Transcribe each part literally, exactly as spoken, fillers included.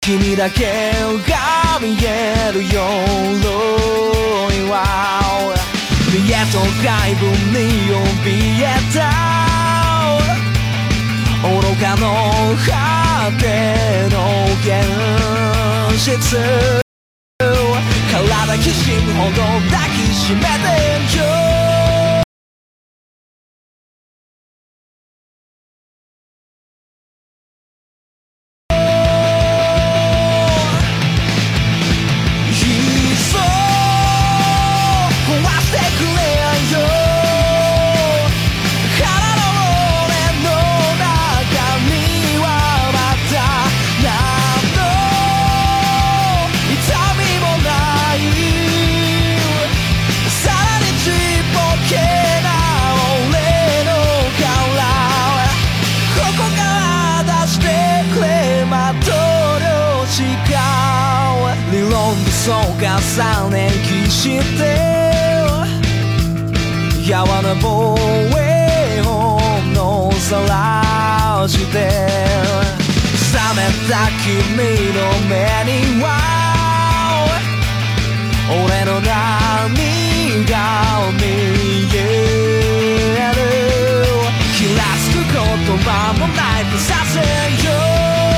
君だけが見える夜は見えと外部に怯えた愚かの果ての現実体きしむほど抱きしめてよそう重ねきしてやわな防衛本のさらして冷めた君の目には俺の涙見える気らつく言葉もないとさせよ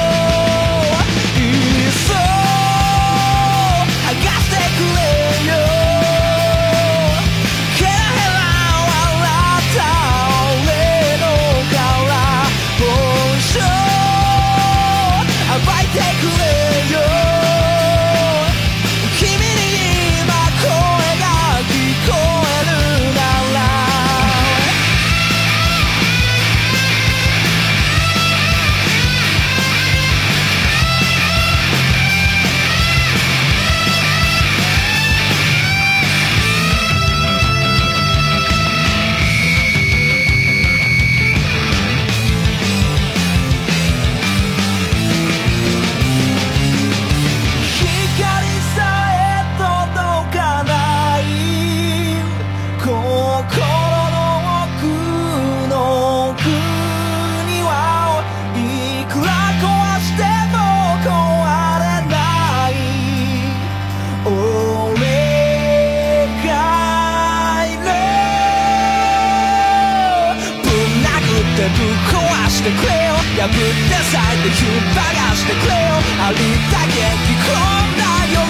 破って咲いてひっ剥がしてくれよありったけ着込んだ鎧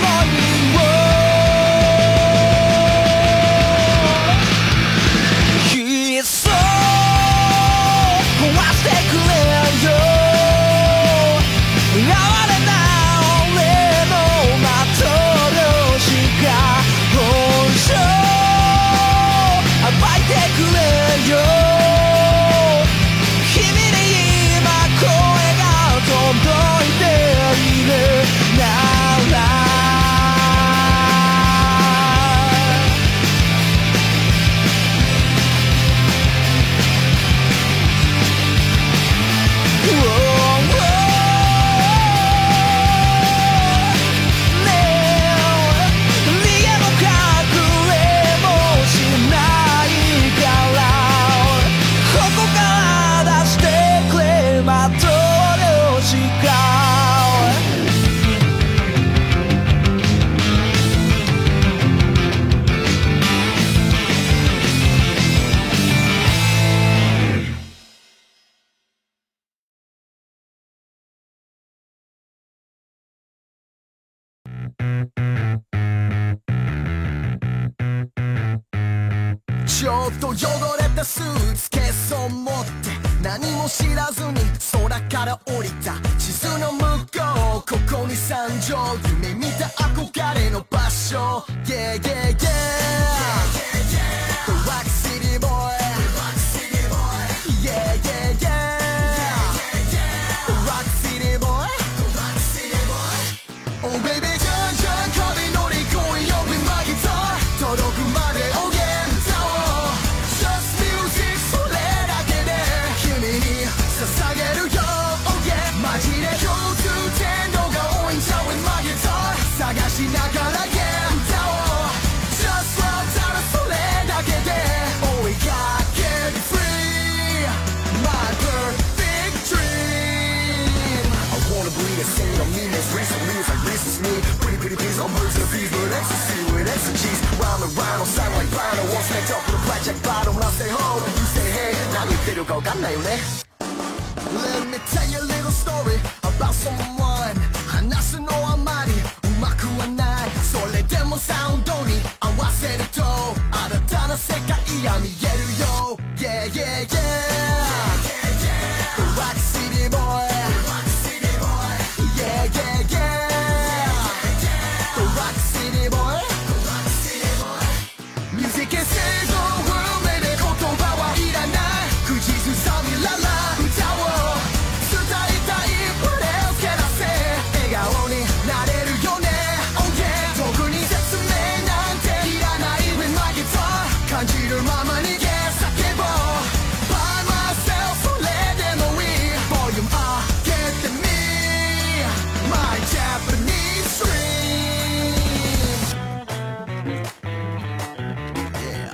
をいっそ壊してくれよ哀れな俺の幻が本性暴いてくれよ届いているならちょっと汚れたスーツケースを持って何も知らずに空から降りた地図の向こうここに山上夢見た憧れの場所 Yeah yeah yeah The Rock City Boy Yeah yeah yeah The Rock City Boy Oh baby じゃんじゃん壁乗り越え呼び曲げた届くまでおげ捧げるよ、oh yeah マジで共通点のが多いんちゃう with my guitar 探しながら yeah 歌おう Just love words of fever, ecstasy with exegesis. Rhyme and rhyme don't sound like vinyl. Won't snake up with a blackjack bottle. When I say ho, you say hey. 난 이대로 가겠나요네. Let me tell you a little story about someone. 하나씩 너와 말이 음악과 날 설레대모 사운드니 안 와세를 또 알았다는 색깔이야미 예루요. Yeah yeah yeah. Rock City boy. Yeah yeah yeah. Rock City boy. Music can save the world. 내 고통과 일어나 그 지수 섬이 랄라 웃자워. 수다 있다 이 What else can I say. 내가 오니 나래를 요네. Oh yeah. 도군이 됐음에 나한테 일어나 이 with my guitar. 간지를 만만히게 싹해봐. By myself 설레대 너위. Volume up get the me. My Japanese dream. Yeah.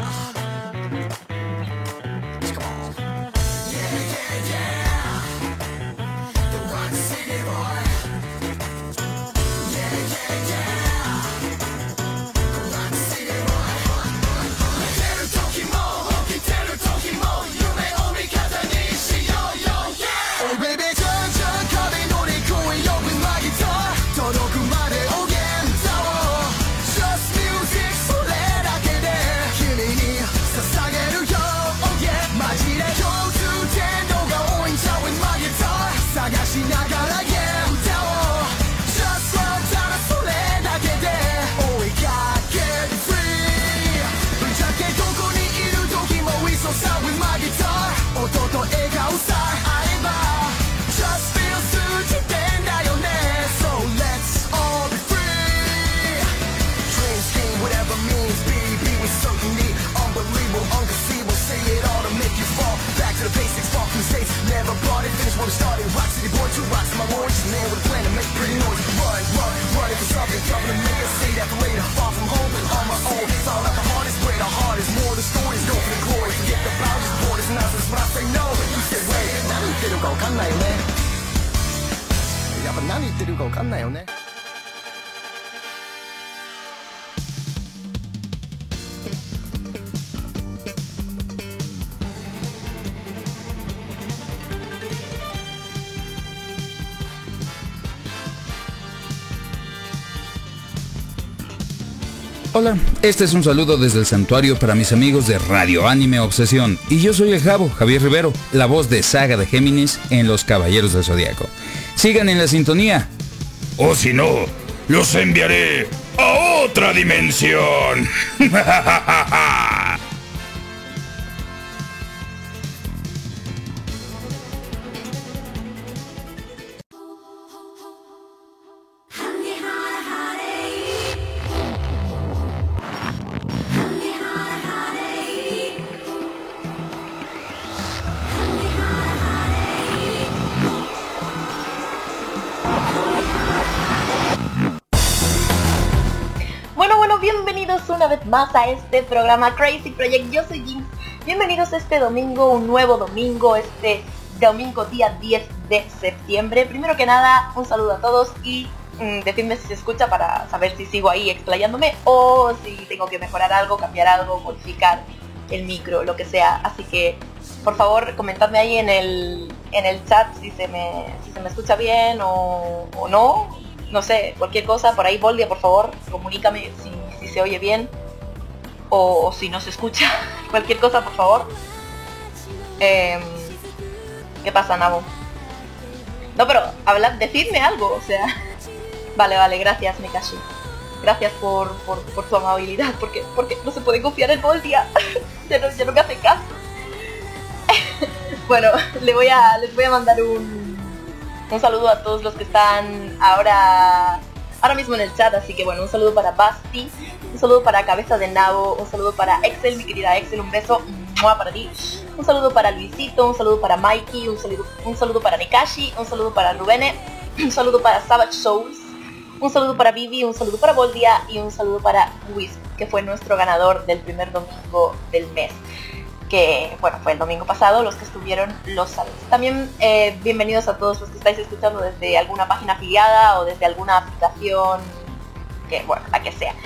Come on. Yeah, yeah, yeah. The Rock City boy. Yeah, yeah, yeah. The Rock City boy. 기대를 토끼모, 기대를 토끼모.夢を味方にしようよ, yeah. Oh baby, 천천히 놀이구이 open my guitar. 届くまでおげんだわ. Just music それだけで君に捧げるよ. Oh yeah. マジで共通点度が多いんちゃう with my guitar. 探しながら yeah 歌おう. Just one time それだけで追いかける free. ぶっちゃけどこにいる時も we so sad with my guitar. 音と笑顔さえあれば Just feel 通じてんだよね. So let's all be free. Dream scheme whatever means be be with certainty. Unbelievable, unconceivable. Say it all to make you fall back to the basics. Fall through states, never brought it. Finish where we started. Rock City boy, two rocks in my orange man with a plan to make pretty noise. Run, run, running for something. Coming to make us say that for later. Far from home, on my own. Found out the hardest way. The hardest more. The stories go for the glory. Forget the boundaries, borders, nonsense. When I say no, you say wait. 何言ってるか分かんないよね. やっぱ何言ってるか分かんないよね. Hola, este es un saludo desde el santuario para mis amigos de Radio Anime Obsesión. Y yo soy el Jabo, Javier Rivero, la voz de Saga de Géminis en Los Caballeros del Zodiaco. Sigan en la sintonía. O si no, los enviaré a otra dimensión. Bienvenidos una vez más a este programa Crazy Project. Yo soy Jinx. Bienvenidos este domingo, un nuevo domingo, este domingo día diez de septiembre. Primero que nada, un saludo a todos y mmm, decidme si se escucha para saber si sigo ahí explayándome o si tengo que mejorar algo, cambiar algo, modificar el micro, lo que sea. Así que, por favor, comentadme ahí en el, en el chat si se me, si se me escucha bien o, o no. No sé, cualquier cosa. Por ahí, Voldia, por favor, comunícame si si se oye bien o, o si no se escucha. Cualquier cosa, por favor. Eh, ¿Qué pasa, Nabo? No, pero hablad, decidme algo, o sea. Vale, vale, gracias, Mikashi. Gracias por, por, por tu amabilidad, porque, porque no se puede confiar en Voldia. ya, no, ya no me hace caso. Bueno, le voy a, les voy a mandar un, un saludo a todos los que están ahora... ahora mismo en el chat, así que bueno, un saludo para Basti, un saludo para Cabeza de Nabo, un saludo para Excel, mi querida Excel, un beso ¡mua! Para ti, un saludo para Luisito, un saludo para Mikey, un saludo, un saludo para Nikashi, un saludo para Rubene, un saludo para Savage Souls, un saludo para Vivi, un saludo para Voldia y un saludo para Wisp, que fue nuestro ganador del primer domingo del mes, que bueno, fue el domingo pasado. Los que estuvieron los saludos. También eh, bienvenidos a todos los que estáis escuchando desde alguna página afiliada o desde alguna aplicación que, bueno, la que sea.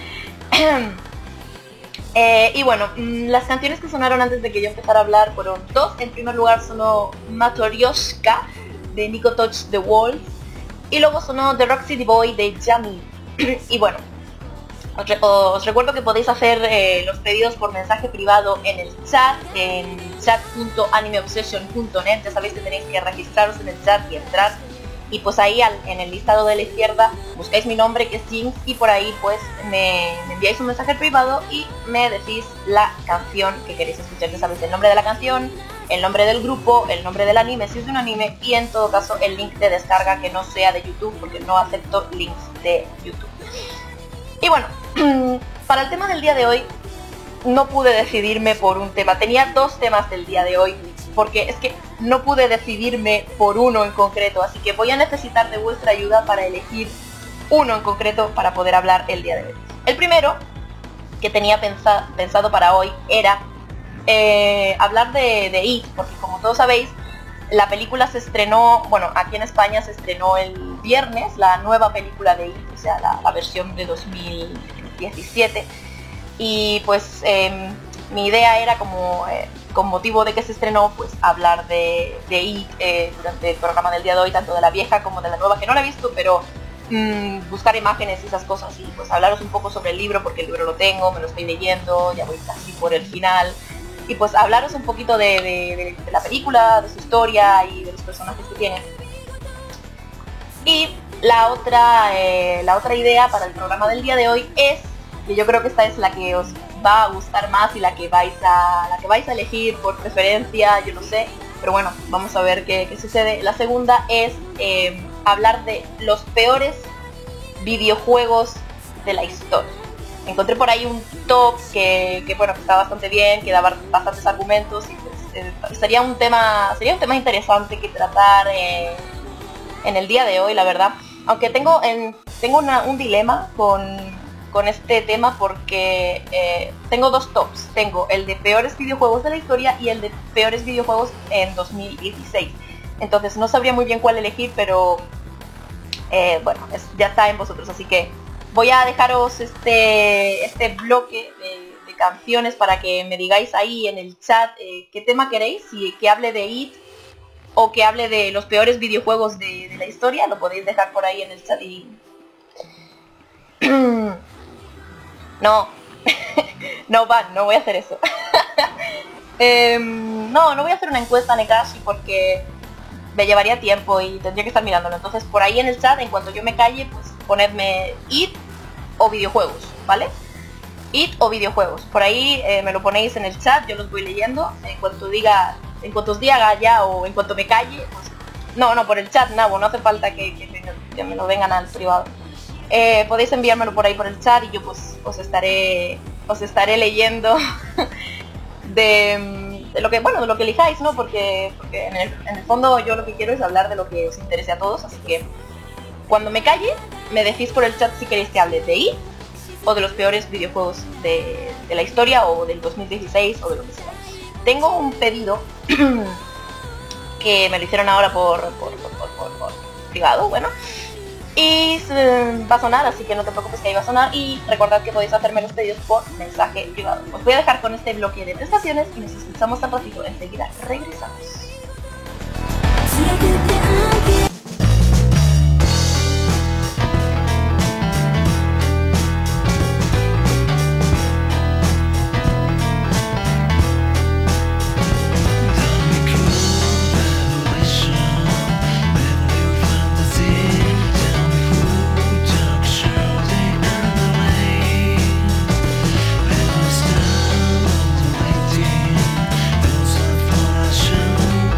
eh, y bueno, las canciones que sonaron antes de que yo empezara a hablar fueron dos. En primer lugar sonó Matryoshka de Nico Touch the Walls, y luego sonó The Rock City Boy de Jamie. Y bueno, os, re os recuerdo que podéis hacer eh, los pedidos por mensaje privado en el chat, en chat punto anime obsession punto net. Ya sabéis que tenéis que registraros en el chat y entrar, y pues ahí al, en el listado de la izquierda buscáis mi nombre, que es Jinx, y por ahí pues me, me enviáis un mensaje privado y me decís la canción que queréis escuchar. Ya sabéis el nombre de la canción, el nombre del grupo, el nombre del anime si es de un anime, y en todo caso el link de descarga que no sea de YouTube, porque no acepto links de YouTube. Y bueno, para el tema del día de hoy no pude decidirme por un tema. Tenía dos temas del día de hoy, porque es que no pude decidirme por uno en concreto, así que voy a necesitar de vuestra ayuda para elegir uno en concreto para poder hablar el día de hoy. El primero que tenía pensa pensado para hoy era eh, hablar de, de It, porque como todos sabéis, la película se estrenó, bueno, aquí en España se estrenó el viernes, la nueva película de It, o sea, la, la versión de dos mil diecisiete, y pues eh, mi idea era como, eh, con motivo de que se estrenó, pues hablar de, de It eh, durante el programa del día de hoy, tanto de la vieja como de la nueva, que no la he visto, pero mmm, buscar imágenes y esas cosas, y pues hablaros un poco sobre el libro, porque el libro lo tengo, me lo estoy leyendo, ya voy casi por el final. Y pues hablaros un poquito de, de, de, de la película, de su historia y de los personajes que tiene. Y la otra, eh, la otra idea para el programa del día de hoy es, que yo creo que esta es la que os va a gustar más y la que vais a, la que vais a elegir por preferencia, yo no sé, pero bueno, vamos a ver qué, qué sucede. La segunda es eh, hablar de los peores videojuegos de la historia. Encontré por ahí un top que, que bueno, que está bastante bien, que da bastantes argumentos, y pues eh, sería un tema sería un tema interesante que tratar eh, en el día de hoy, la verdad. Aunque tengo en, tengo una, un dilema con, con este tema, porque eh, tengo dos tops. Tengo el de peores videojuegos de la historia y el de peores videojuegos en dos mil dieciséis. Entonces no sabría muy bien cuál elegir, pero eh, bueno, es, ya está en vosotros, así que voy a dejaros este, este bloque de, de canciones para que me digáis ahí en el chat eh, qué tema queréis, si que hable de It o que hable de los peores videojuegos de, de la historia. Lo podéis dejar por ahí en el chat y... no, no van, no voy a hacer eso. eh, no, no voy a hacer una encuesta Nekashi porque me llevaría tiempo y tendría que estar mirándolo. Entonces por ahí en el chat, en cuanto yo me calle, pues ponedme It o videojuegos, ¿vale? It o videojuegos. Por ahí eh, me lo ponéis en el chat, yo los voy leyendo. En cuanto diga, en cuanto os diga ya o en cuanto me calle, pues... No, no, por el chat, Nabo, no hace falta que, que, que me lo vengan al privado. Eh, podéis enviármelo por ahí por el chat y yo pues os estaré os estaré leyendo de, de lo que, bueno, de lo que elijáis, ¿no? Porque, porque en, el, en el fondo yo lo que quiero es hablar de lo que os interese a todos, así que cuando me calle, me decís por el chat si queréis que hable de It o de los peores videojuegos de, de la historia, o del dos mil dieciséis, o de lo que sea. Tengo un pedido que me lo hicieron ahora por, por, por, por, por, por privado, bueno, y eh, va a sonar, así que no te preocupes que ahí va a sonar, y recordad que podéis hacerme los pedidos por mensaje privado. Os voy a dejar con este bloque de prestaciones y nos escuchamos tan ratito. Enseguida regresamos. Show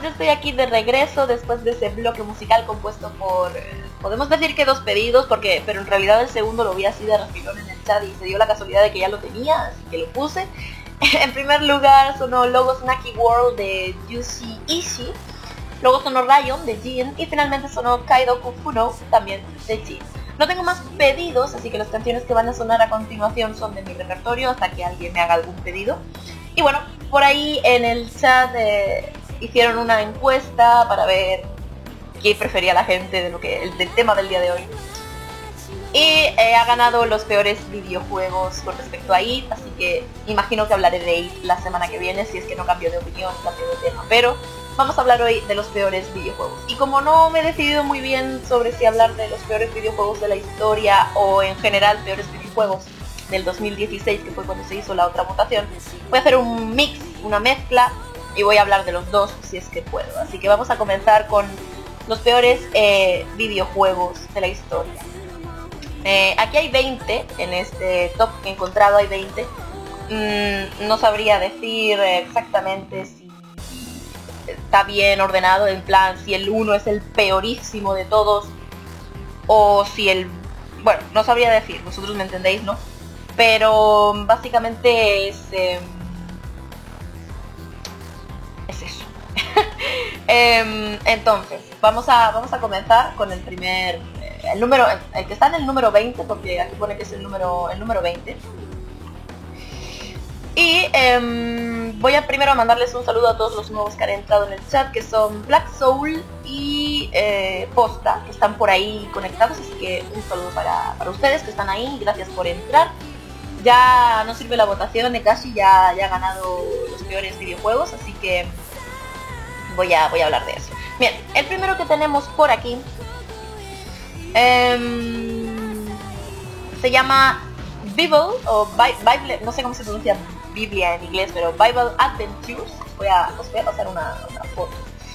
estoy aquí de regreso después de ese bloque musical compuesto por, podemos decir que dos pedidos, porque pero en realidad el segundo lo vi así de refilón en el chat y se dio la casualidad de que ya lo tenía, así que lo puse. En primer lugar sonó Logo Snacky World de Yushi Ishii, luego sonó Rayon de Jin y finalmente sonó Kaido Kufuno también de Jin. No tengo más pedidos, así que las canciones que van a sonar a continuación son de mi repertorio hasta que alguien me haga algún pedido. Y bueno, por ahí en el chat eh, hicieron una encuesta para ver qué prefería la gente de lo que el, del tema del día de hoy. Y eh, ha ganado los peores videojuegos con respecto a It, así que imagino que hablaré de It la semana que viene, si es que no cambio de opinión, cambio de tema. Pero vamos a hablar hoy de los peores videojuegos. Y como no me he decidido muy bien sobre si hablar de los peores videojuegos de la historia o en general peores videojuegos del dos mil dieciséis, que fue cuando se hizo la otra votación, voy a hacer un mix, una mezcla, y voy a hablar de los dos si es que puedo. Así que vamos a comenzar con los peores eh, videojuegos de la historia. Eh, aquí hay veinte, en este top que he encontrado hay veinte. Mm, no sabría decir exactamente si está bien ordenado, en plan si el uno es el peorísimo de todos o si el... Bueno, no sabría decir, vosotros me entendéis, ¿no? Pero básicamente es... Eh, es eso. eh, entonces, vamos a, vamos a comenzar con el primer... Eh, el número... El que está en el número veinte, porque aquí pone que es el número, el número veinte. Y eh, voy a primero a mandarles un saludo a todos los nuevos que han entrado en el chat, que son Black Soul y eh, Posta, que están por ahí conectados, así que un saludo para, para ustedes que están ahí, gracias por entrar. Ya no sirve la votación de Kashi, ya, ya ha ganado los peores videojuegos, así que voy a, voy a hablar de eso. Bien, el primero que tenemos por aquí eh, se llama Bible, o Bible, no sé cómo se pronuncia Biblia en inglés, pero Bible Adventures. Voy a, os voy a pasar una, una foto.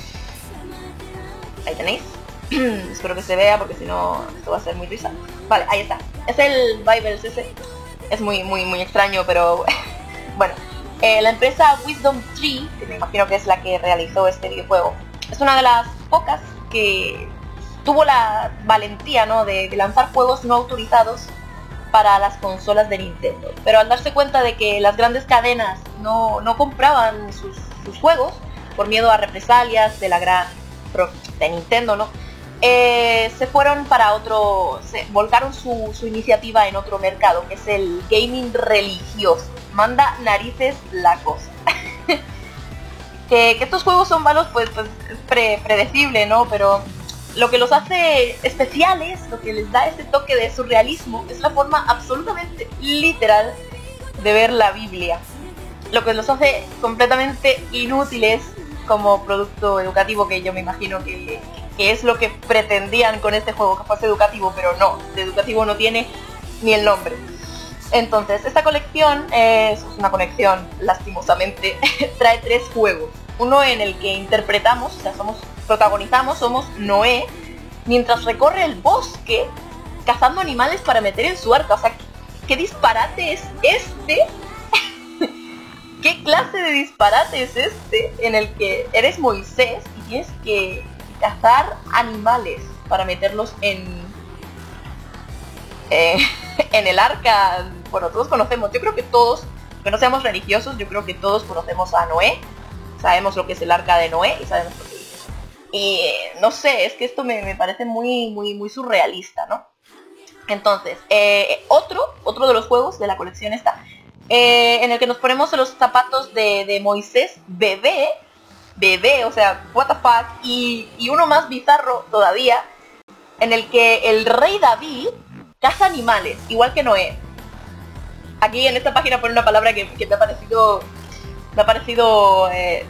Ahí tenéis. Espero que se vea porque si no esto va a ser muy risa. Vale, ahí está. Es el Bible ese. Es muy muy muy extraño, pero bueno. Eh, la empresa Wisdom Tree, que me imagino que es la que realizó este videojuego, es una de las pocas que tuvo la valentía, ¿no?, de, de lanzar juegos no autorizados para las consolas de Nintendo. Pero al darse cuenta de que las grandes cadenas no, no compraban sus, sus juegos por miedo a represalias de la gran de Nintendo, ¿no? Eh, se fueron para otro, se volcaron su, su iniciativa en otro mercado, que es el gaming religioso. Manda narices la cosa. que, que estos juegos son malos, pues, pues es pre, predecible, ¿no? Pero lo que los hace especiales, lo que les da ese toque de surrealismo, es la forma absolutamente literal de ver la Biblia. Lo que los hace completamente inútiles como producto educativo, que yo me imagino que, que es lo que pretendían con este juego, que fuese educativo, pero no, de educativo no tiene ni el nombre. Entonces, esta colección es una colección, lastimosamente, trae tres juegos. Uno en el que interpretamos, o sea, somos, protagonizamos, somos Noé, mientras recorre el bosque cazando animales para meter en su arca. O sea, ¿qué, qué disparate es este? ¿Qué clase de disparate es este en el que eres Moisés y tienes que cazar animales para meterlos en eh, en el arca? Bueno, todos conocemos, yo creo que todos, que no seamos religiosos, yo creo que todos conocemos a Noé. Sabemos lo que es el arca de Noé y sabemos lo que es. Y eh, no sé, es que esto me, me parece muy, muy, muy surrealista, ¿no? Entonces, eh, otro, otro de los juegos de la colección está, eh, en el que nos ponemos los zapatos de, de Moisés, bebé, bebé, o sea, what the fuck, y, y uno más bizarro todavía, en el que el rey David caza animales, igual que Noé. Aquí en esta página pone una palabra que, que me ha parecido... Me ha parecido... Eh,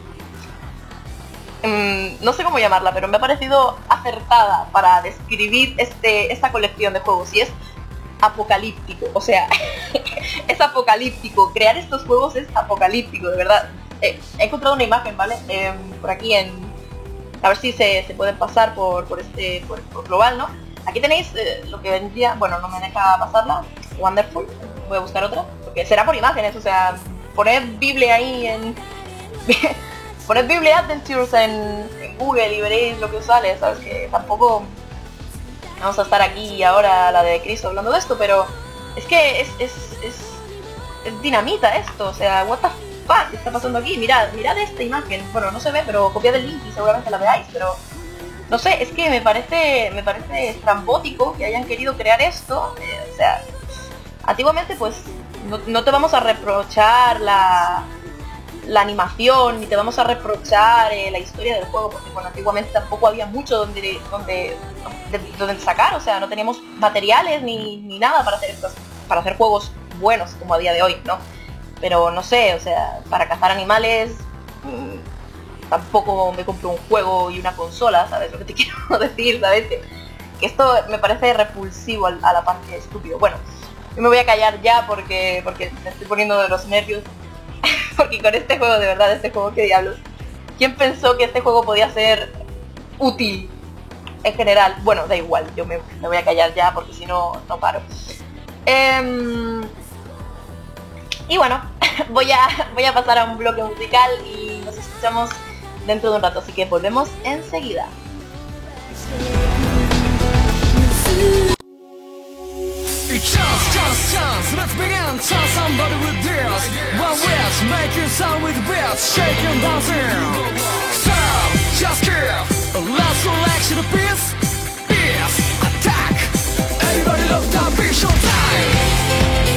mmm, no sé cómo llamarla, pero me ha parecido acertada para describir este, esta colección de juegos. Y es apocalíptico. O sea, es apocalíptico. Crear estos juegos es apocalíptico, de verdad. Eh, he encontrado una imagen, ¿vale? Eh, por aquí en... A ver si se, se pueden pasar por, por este... Por, por global, ¿no? Aquí tenéis eh, lo que vendría... Bueno, no me deja pasarla. Wonderful. Voy a buscar otra. Porque será por imágenes, o sea... Poner Biblia ahí en... poned Bibli Adventures en, en Google y veréis lo que os sale, ¿sabes? Que tampoco vamos a estar aquí ahora a la de Chris hablando de esto, pero es que es, es, es, es dinamita esto, o sea, what the fuck, ¿qué está pasando aquí? Mirad, mirad esta imagen, bueno, no se ve, pero copiad el link y seguramente la veáis, pero no sé, es que me parece, me parece estrambótico que hayan querido crear esto, eh, o sea, antiguamente pues no, no te vamos a reprochar la, la animación, ni te vamos a reprochar eh, la historia del juego, porque bueno, antiguamente tampoco había mucho donde, donde, donde, donde sacar, o sea, no teníamos materiales ni, ni nada para hacer estos, para hacer juegos buenos como a día de hoy, ¿no? Pero no sé, o sea, para cazar animales mmm, tampoco me compro un juego y una consola, ¿sabes lo que te quiero decir? ¿Sabes? Que, que esto me parece repulsivo a la parte estúpido. Bueno, yo me voy a callar ya porque porque me estoy poniendo de los nervios. Porque con este juego, de verdad, este juego, qué diablos. ¿Quién pensó que este juego podía ser útil en general? Bueno, da igual, yo me, me voy a callar ya porque si no, no paro. Eh, y bueno, voy a, voy a pasar a un bloque musical y nos escuchamos dentro de un rato, así que volvemos enseguida. Chance, chance, chance, let's begin. Chance somebody with this. One wish, making sound with beats, shaking, dancing. So, just give a last selection of beats. Beats, attack. Everybody love that beat, showtime.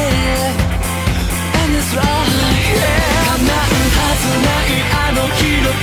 Endless ride, yeah. 叶の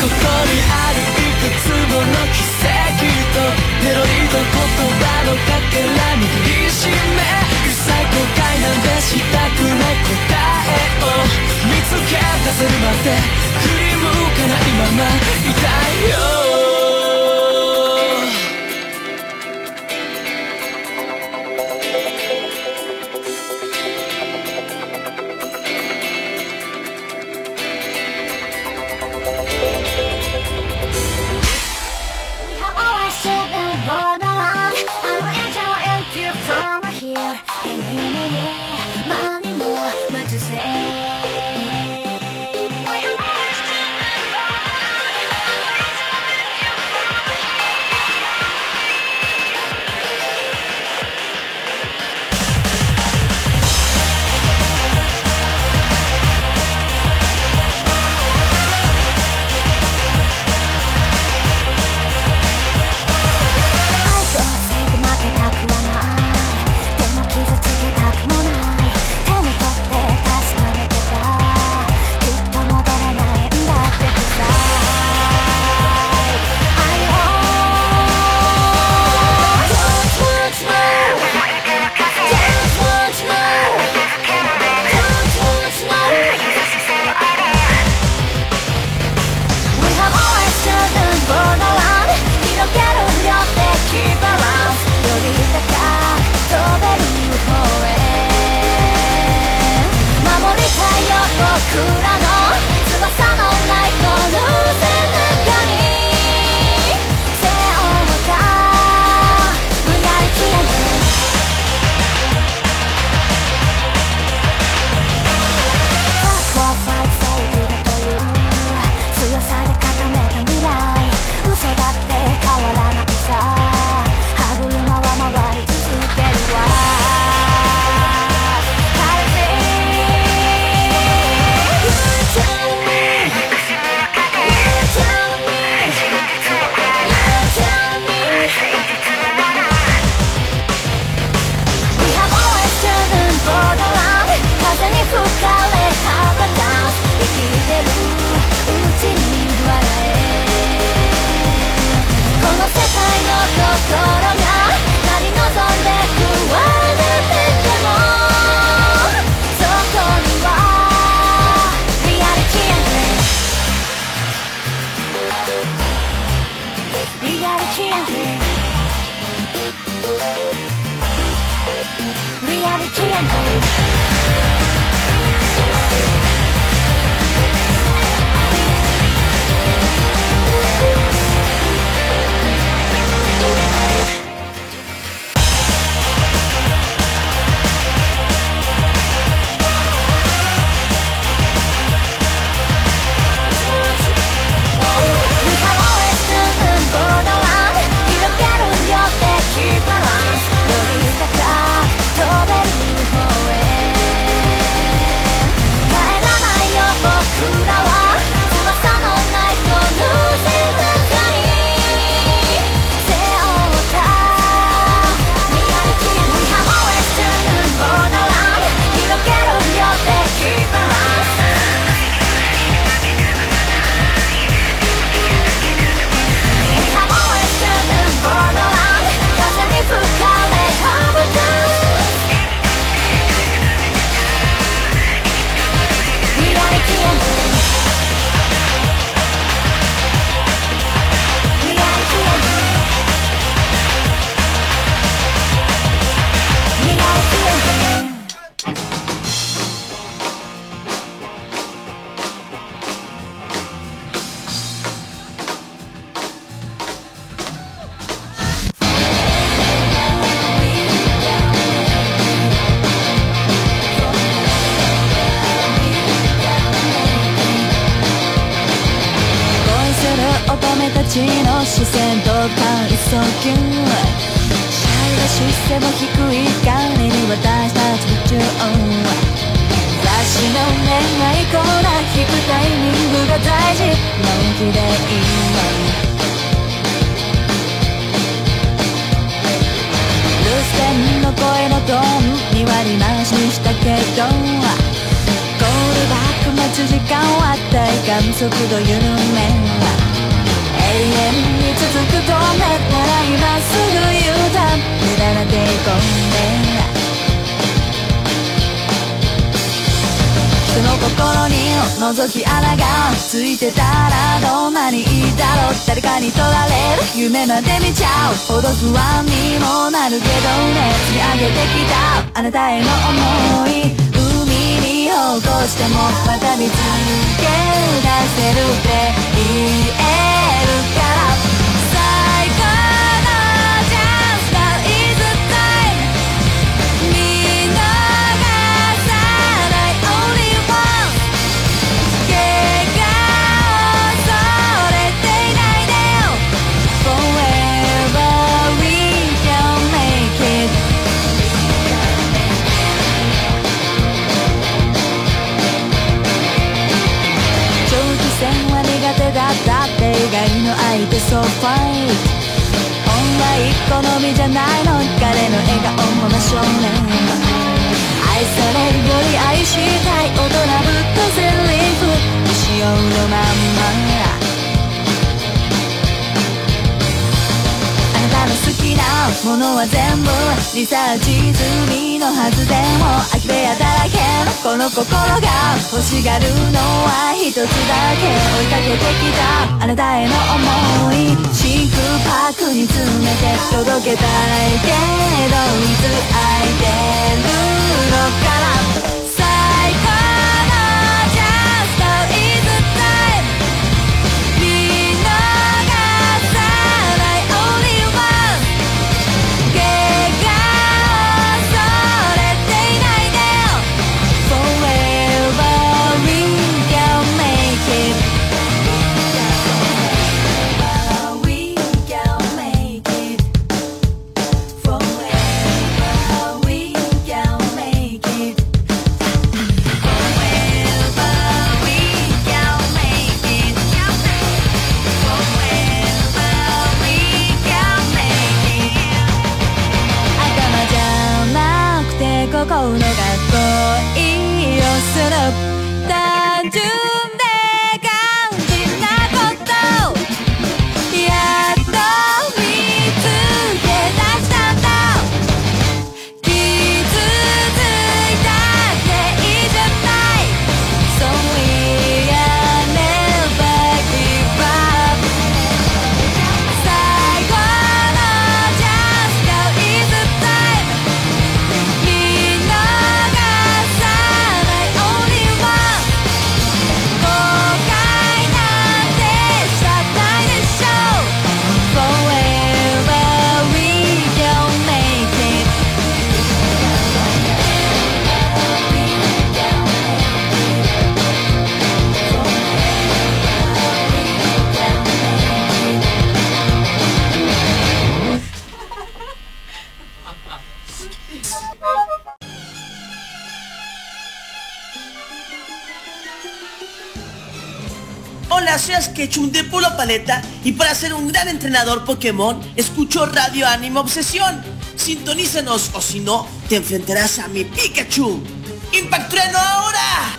こにあるいくつもの奇跡とペロリと言葉のかけら握りしめ臭い後悔なんてしたくない答えを見つけ出せるまで振り向かないままいたいよちの視線と体操球シャイな視線も低い彼に私たち夢中雑誌の恋愛コーナー引くタイミングが大事のんきでいいわ留守電の声のトーンに割り増しにしたけどコールバック待つ時間は体感速度緩め永遠に続く止めたら今すぐ U ターン無駄な抵抗ね人の心に覗き穴がついてたらどんなにいいだろう誰かに取られる夢まで見ちゃうほど不安にもなるけどね積み上げてきたあなたへの思い海に落としてもまた見つけ出せるって言えるから最高のチャンス Now is the time 見逃さない Only one 怪我を恐れていないでよ Forever we can make it長期戦は苦手だったって意外の相手 So fine 本来好みじゃないの彼の笑顔も真正面愛されるより愛したい大人ぶったセリフ未使用のまんまあなたの好きなものは全部リサーチ済みのはずでも空き部屋だらけのこの心が欲しがるのは一つだけ追いかけてきたあなたへの思い真空パックに詰めて届けたいけどいつ空いてるのかな最高のチャンス Now is the time 見逃さない Only one 怪我を恐れていないでよ Forever we can make it Forever we can make it Forever we can make it Forever we can make it Forever we can make it 頭じゃなくて心の学校をする単純で肝心なことやっと見つけ出したんだ傷ついたっていいじゃない So we are never give up 最後のチャンス Now is the time 見逃さない Only one 後悔なんてしたくないでしょ Forever we can make it Hola, soy Askechum de Polo Paleta y para ser un gran entrenador Pokémon escucho Radio Anime Obsesión. Sintonícenos o si no, te enfrentarás a mi Pikachu. ¡Impact Trueno ahora!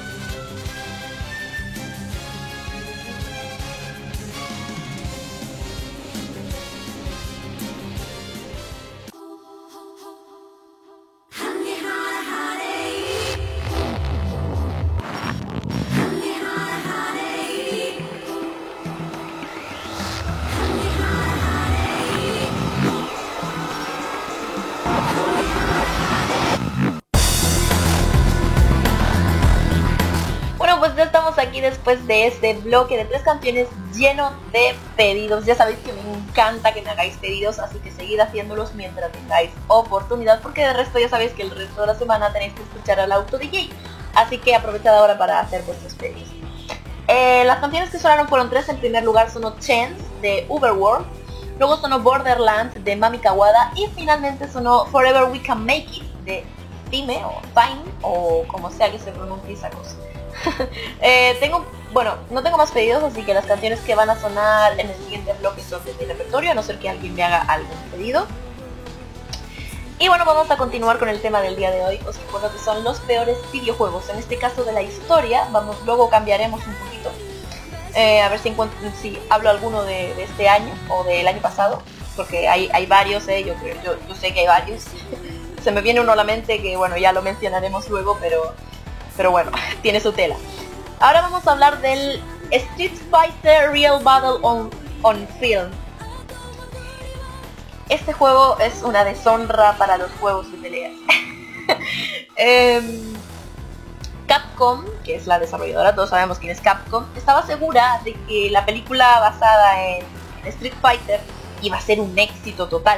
Bueno, pues ya estamos aquí después de este bloque de tres canciones lleno de pedidos. Ya sabéis que me encanta que me hagáis pedidos, así que seguid haciéndolos mientras tengáis oportunidad, porque de resto ya sabéis que el resto de la semana tenéis que escuchar al Auto D J, así que aprovechad ahora para hacer vuestros pedidos. Eh, las canciones que sonaron fueron tres. En primer lugar sonó Chance de Uberworld, luego sonó Borderlands de Mami Kawada y finalmente sonó Forever We Can Make It de Fime o Fine o como sea que se pronuncie esa cosa. eh, tengo, bueno, no tengo más pedidos, así que las canciones que van a sonar en el siguiente bloque son de mi repertorio, a no ser que alguien me haga algún pedido. Y bueno, vamos a continuar con el tema del día de hoy. Os recuerdo que son los peores videojuegos, en este caso de la historia. Vamos, luego cambiaremos un poquito Eh, a ver si encuentro, si hablo alguno de, de este año o del año pasado, porque hay, hay varios, eh, yo, creo, yo, yo sé que hay varios. Se me viene uno a la mente que bueno, ya lo mencionaremos luego, pero, pero bueno, tiene su tela. Ahora vamos a hablar del Street Fighter Real Battle on, on Film. Este juego es una deshonra para los juegos de peleas. eh, Capcom, que es la desarrolladora, todos sabemos quién es Capcom, estaba segura de que la película basada en, en Street Fighter iba a ser un éxito total,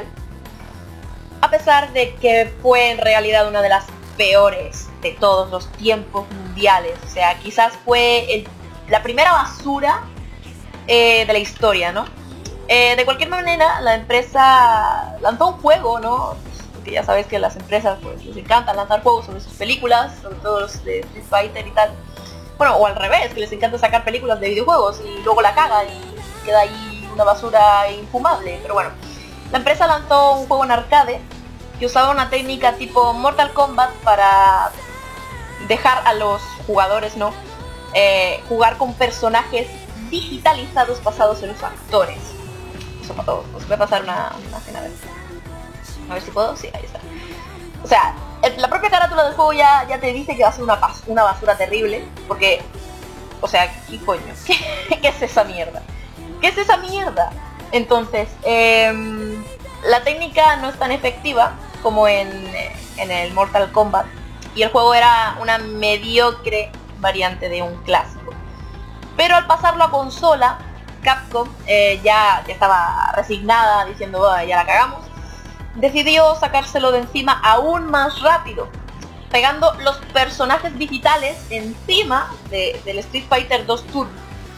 a pesar de que fue en realidad una de las peores de todos los tiempos mundiales. O sea, quizás fue el, la primera basura eh, de la historia, ¿no? Eh, de cualquier manera, la empresa lanzó un juego, ¿no? Porque ya sabes que a las empresas pues les encanta lanzar juegos sobre sus películas, sobre todo los de Street Fighter y tal. Bueno, o al revés, que les encanta sacar películas de videojuegos y luego la caga y queda ahí una basura infumable. Pero bueno, la empresa lanzó un juego en arcade que usaba una técnica tipo Mortal Kombat para dejar a los jugadores, ¿no? Eh, jugar con personajes digitalizados basados en los actores. Eso para todos. Os voy a pasar una imagen a ver. A ver si puedo. Sí, ahí está. O sea, el, la propia carátula del juego ya, ya te dice que va a ser una, una basura terrible. Porque, o sea, ¿qué coño? ¿Qué, ¿Qué es esa mierda? ¿Qué es esa mierda? Entonces, eh, la técnica no es tan efectiva como en, en el Mortal Kombat. Y el juego era una mediocre variante de un clásico. Pero al pasarlo a consola, Capcom eh, ya, ya estaba resignada, diciendo oh, ya la cagamos. Decidió sacárselo de encima aún más rápido, pegando los personajes digitales encima de, del Street Fighter dos Turbo.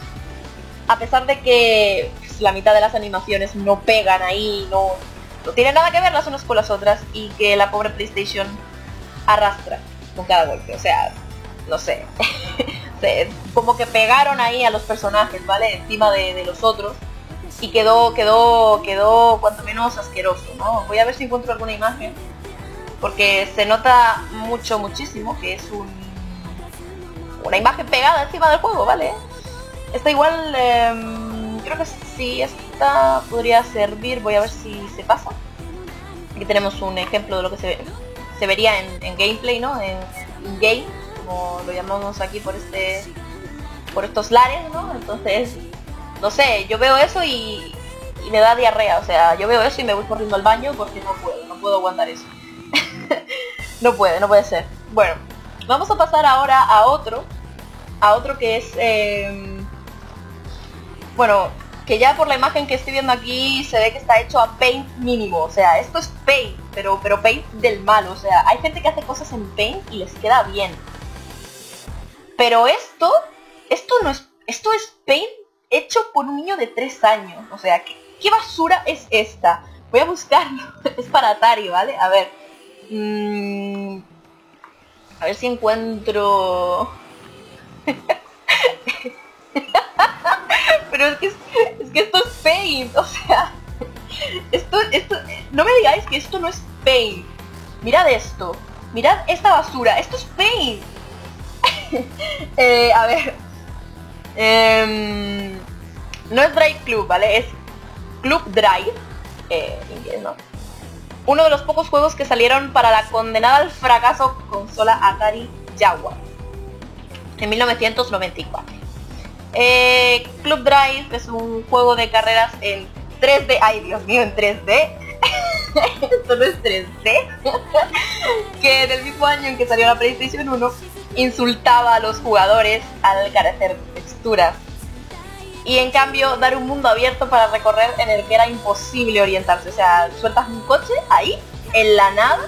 A pesar de que pues, la mitad de las animaciones no pegan ahí, no, no tienen nada que ver las unas con las otras, y que la pobre PlayStation arrastra con cada golpe. O sea, no sé. Como que pegaron ahí a los personajes, ¿vale? Encima de, de los otros. Y quedó, quedó, quedó cuanto menos asqueroso, ¿no? Voy a ver si encuentro alguna imagen. Porque se nota mucho, muchísimo que es un, una imagen pegada encima del juego, ¿vale? Esta igual, eh, creo que sí, esta podría servir. Voy a ver si se pasa. Aquí tenemos un ejemplo de lo que se, ve, se vería en, en gameplay, ¿no? En, en game, como lo llamamos aquí por este, por estos lares, ¿no? Entonces, no sé, yo veo eso y, y me da diarrea. O sea, yo veo eso y me voy corriendo al baño porque no puedo, no puedo aguantar eso. No puede, no puede ser. Bueno, vamos a pasar ahora a otro, a otro que es, eh, bueno, que ya por la imagen que estoy viendo aquí se ve que está hecho a Paint mínimo. O sea, esto es Paint, pero, pero Paint del malo. O sea, hay gente que hace cosas en Paint y les queda bien. Pero esto, esto no es, esto es Paint hecho por un niño de tres años. O sea, ¿qué, qué basura es esta? Voy a buscarlo. Es para Atari, ¿vale? A ver. Mm, a ver si encuentro... Pero es que, es, es que esto es Paint. O sea, esto, esto... No me digáis que esto no es Paint. Mirad esto. Mirad esta basura. Esto es Paint. eh, a ver... Eh, no es Drive Club, ¿vale? Es Club Drive, eh, inglés, ¿no? Uno de los pocos juegos que salieron para la condenada al fracaso consola Atari Jaguar en mil novecientos noventa y cuatro. Eh, Club Drive es un juego de carreras en tres D. Ay, Dios mío, en tres D. Esto no es tres D. Que en el mismo año en que salió la PlayStation uno insultaba a los jugadores al carecer de texturas. Y en cambio dar un mundo abierto para recorrer en el que era imposible orientarse. O sea, sueltas un coche ahí, en la nada,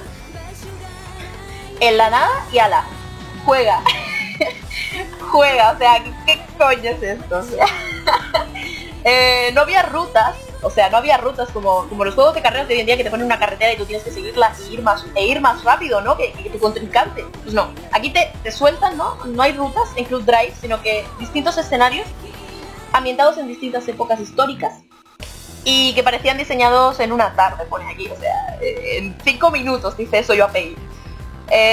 en la nada y ala, juega. Juega, o sea, ¿qué, qué coño es esto? O sea, eh, no había rutas, o sea, no había rutas como, como los juegos de carreras de hoy en día que te ponen una carretera y tú tienes que seguirla y ir más, e ir más rápido, ¿no? Que, que tu contrincante. Pues no, aquí te, te sueltan, ¿no? No hay rutas en Club Drive, sino que distintos escenarios ambientados en distintas épocas históricas y que parecían diseñados en una tarde, pone aquí, o sea, en cinco minutos, dice eso yo a pedir.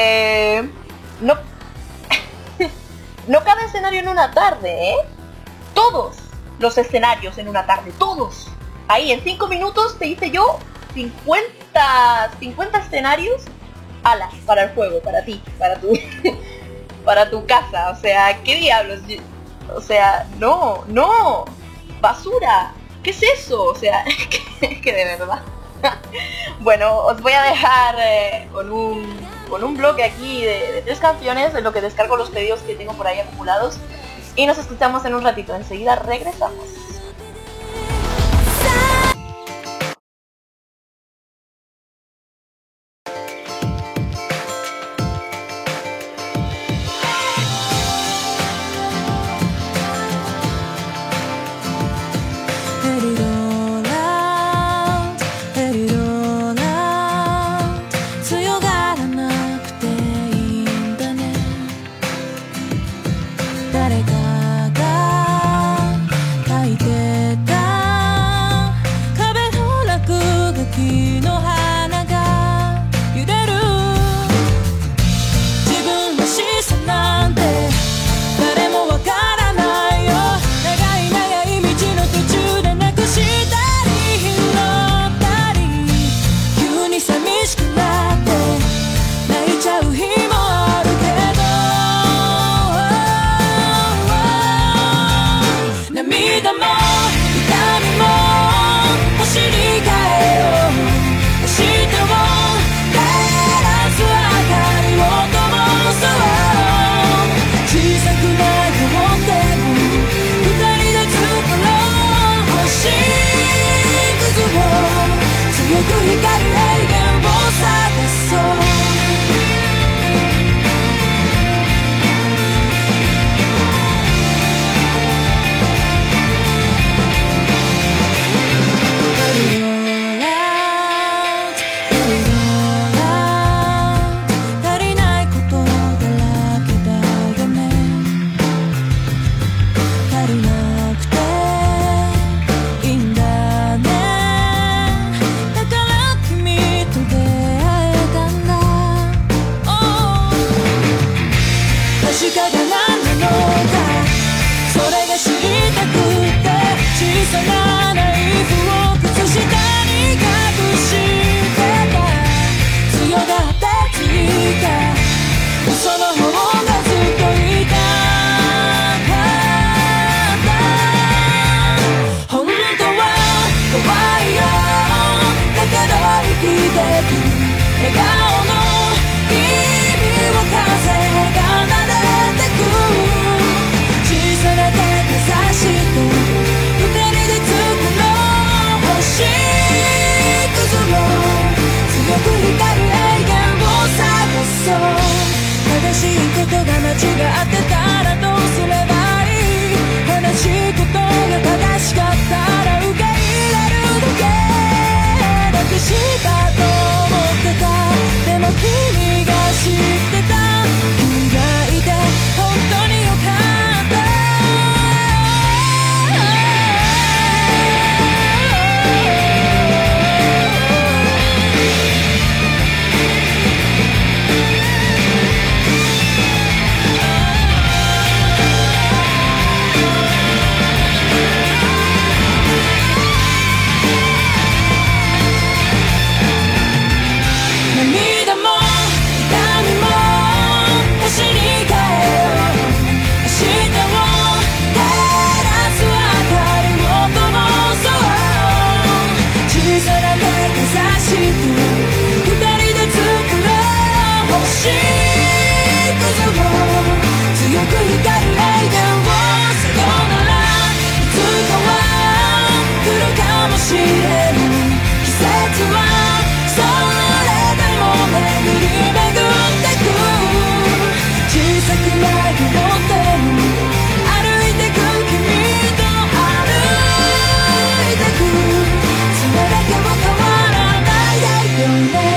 Eh, no, no cada escenario en una tarde, ¿eh? todos los escenarios en una tarde, todos. Ahí en cinco minutos te hice yo cincuenta, cincuenta escenarios, ala, para el juego, para ti, para tu, para tu casa. O sea, ¿qué diablos? O sea, no, no, basura. ¿Qué es eso? O sea, que, que de verdad. Bueno, os voy a dejar eh, con un con un bloque aquí de, de tres canciones, en lo que descargo los pedidos que tengo por ahí acumulados. Y nos escuchamos en un ratito. Enseguida regresamos. You're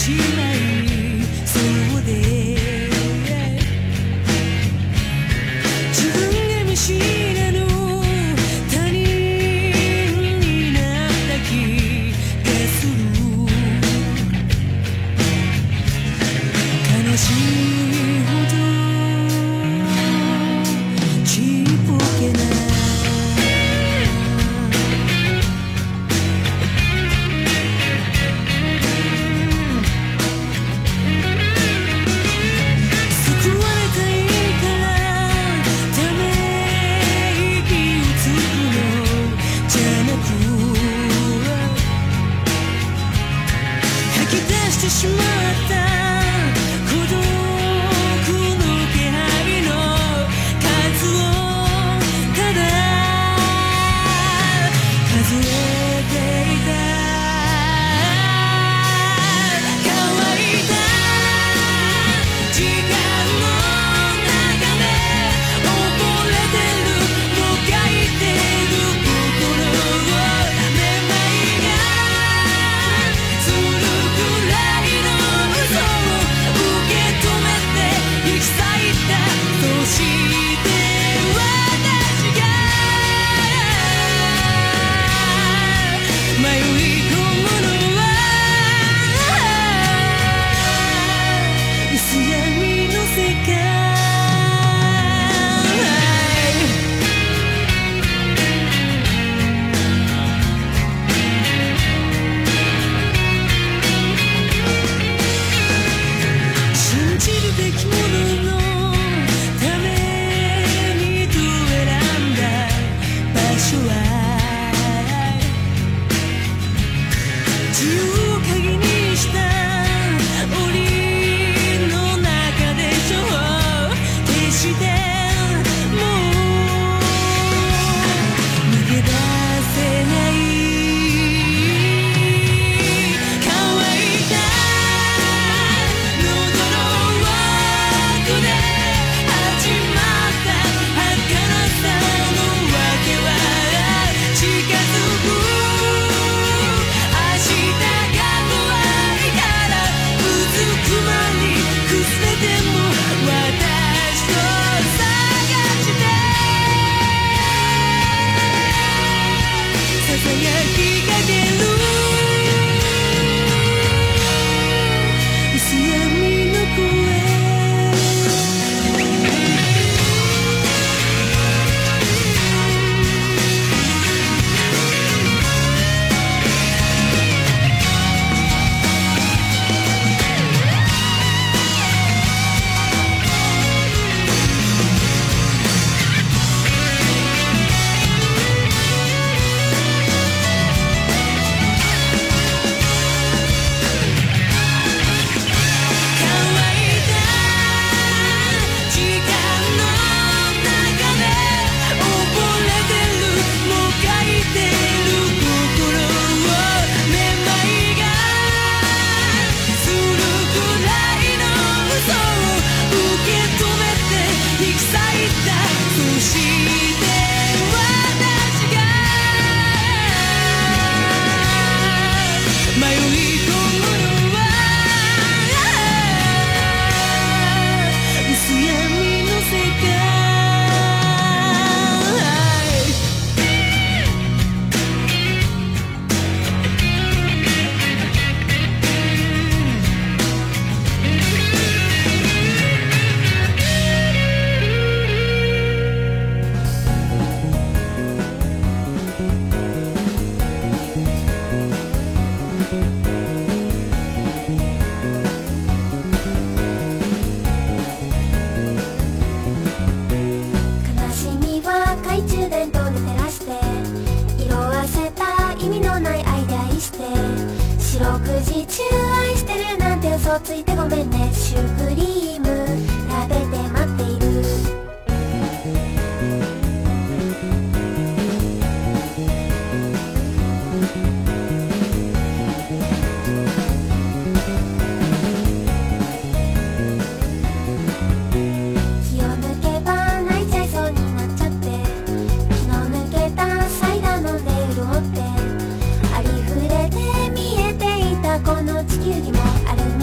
嘘ついてごめんね。シュークリーム食べて待っている。気を抜けば泣いちゃいそうになっちゃって、気の抜けたサイダー飲んで潤って、ありふれて見えていたこの地球儀もあるね。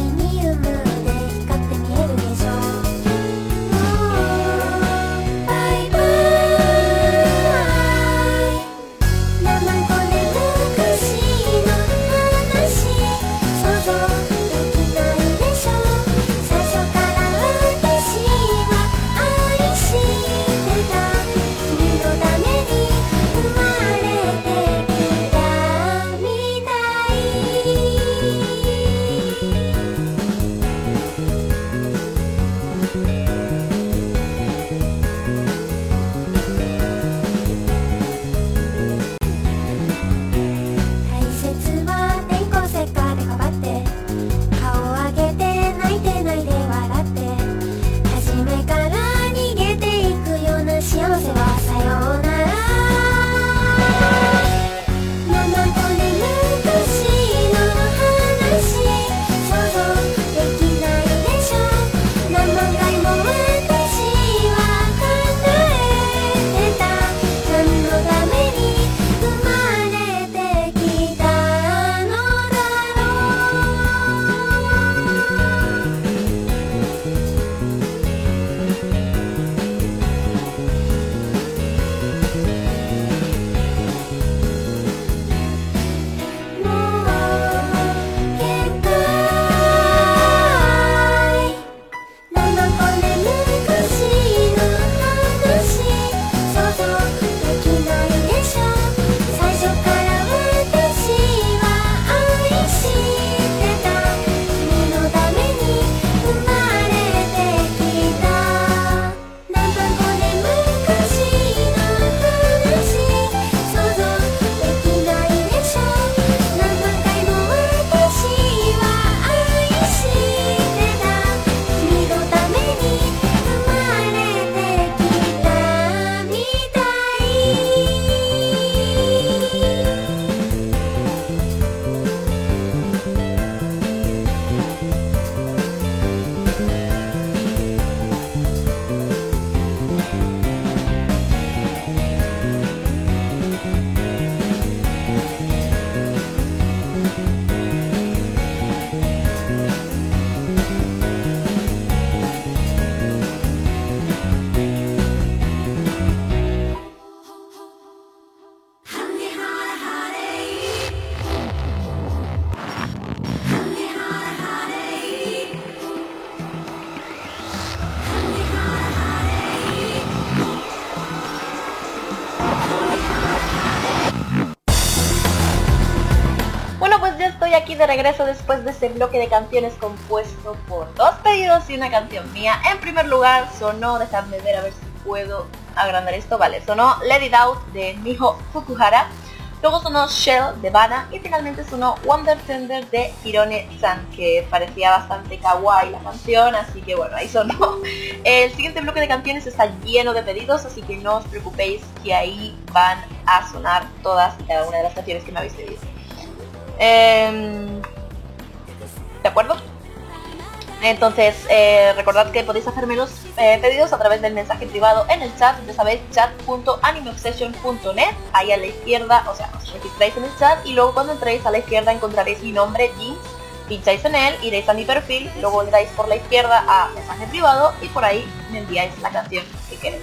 de regreso después de ese bloque de canciones compuesto por dos pedidos y una canción mía. En primer lugar sonó, dejadme ver a ver si puedo agrandar esto, vale, sonó Let It Out de Miho Fukuhara, luego sonó Shell de Vana y finalmente sonó Wonder Tender de Hirone-san, que parecía bastante kawaii la canción, así que bueno, ahí sonó. El siguiente bloque de canciones está lleno de pedidos, así que no os preocupéis que ahí van a sonar todas y cada una de las canciones que me habéis pedido. Eh, ¿De acuerdo? Entonces, eh, recordad que podéis hacerme los eh, pedidos a través del mensaje privado en el chat, ya sabéis, chat punto animeobsession punto net, ahí a la izquierda, o sea, os registráis en el chat y luego cuando entréis a la izquierda encontraréis mi nombre, Jinx, pincháis en él, iréis a mi perfil, luego le dais por la izquierda a mensaje privado y por ahí me enviáis la canción que queréis.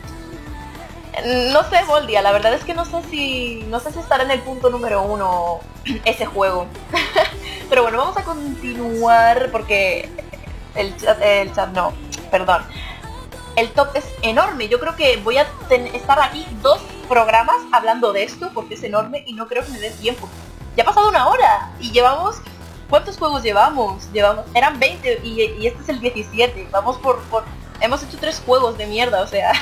No sé, Voldia, la verdad es que no sé si no sé si estará en el punto número uno ese juego. Pero bueno, vamos a continuar porque el chat, el chat no, perdón. El top es enorme, yo creo que voy a estar aquí dos programas hablando de esto porque es enorme y no creo que me dé tiempo. Ya ha pasado una hora y llevamos... ¿Cuántos juegos llevamos? Llevamos eran veinte y, y este es el diecisiete. Vamos por, por... Hemos hecho tres juegos de mierda, o sea...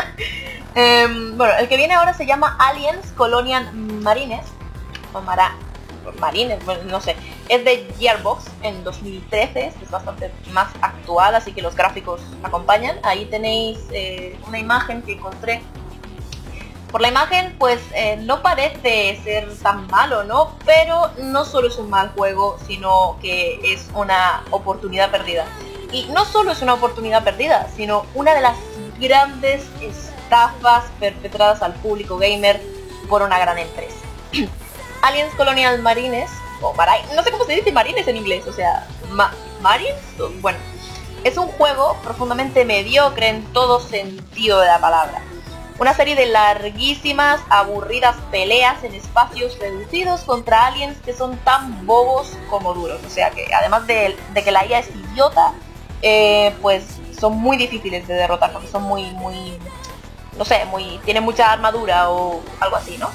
Um, bueno, el que viene ahora se llama Aliens Colonial Marines o Mara, Marines, bueno, no sé. Es de Gearbox en dos mil trece, es bastante más actual, así que los gráficos acompañan. Ahí tenéis eh, una imagen que encontré. Por la imagen, pues eh, no parece ser tan malo, ¿no? Pero no solo es un mal juego, sino que es una oportunidad perdida. Y no solo es una oportunidad perdida, sino una de las grandes estafas perpetradas al público gamer por una gran empresa. Aliens Colonial Marines, o Marai, no sé cómo se dice Marines en inglés, o sea, ma Marines, bueno, es un juego profundamente mediocre en todo sentido de la palabra. Una serie de larguísimas, aburridas peleas en espacios reducidos contra aliens que son tan bobos como duros, o sea que además de, de que la I A es idiota, eh, pues son muy difíciles de derrotar porque son muy, muy, no sé, muy, tienen mucha armadura o algo así, ¿no?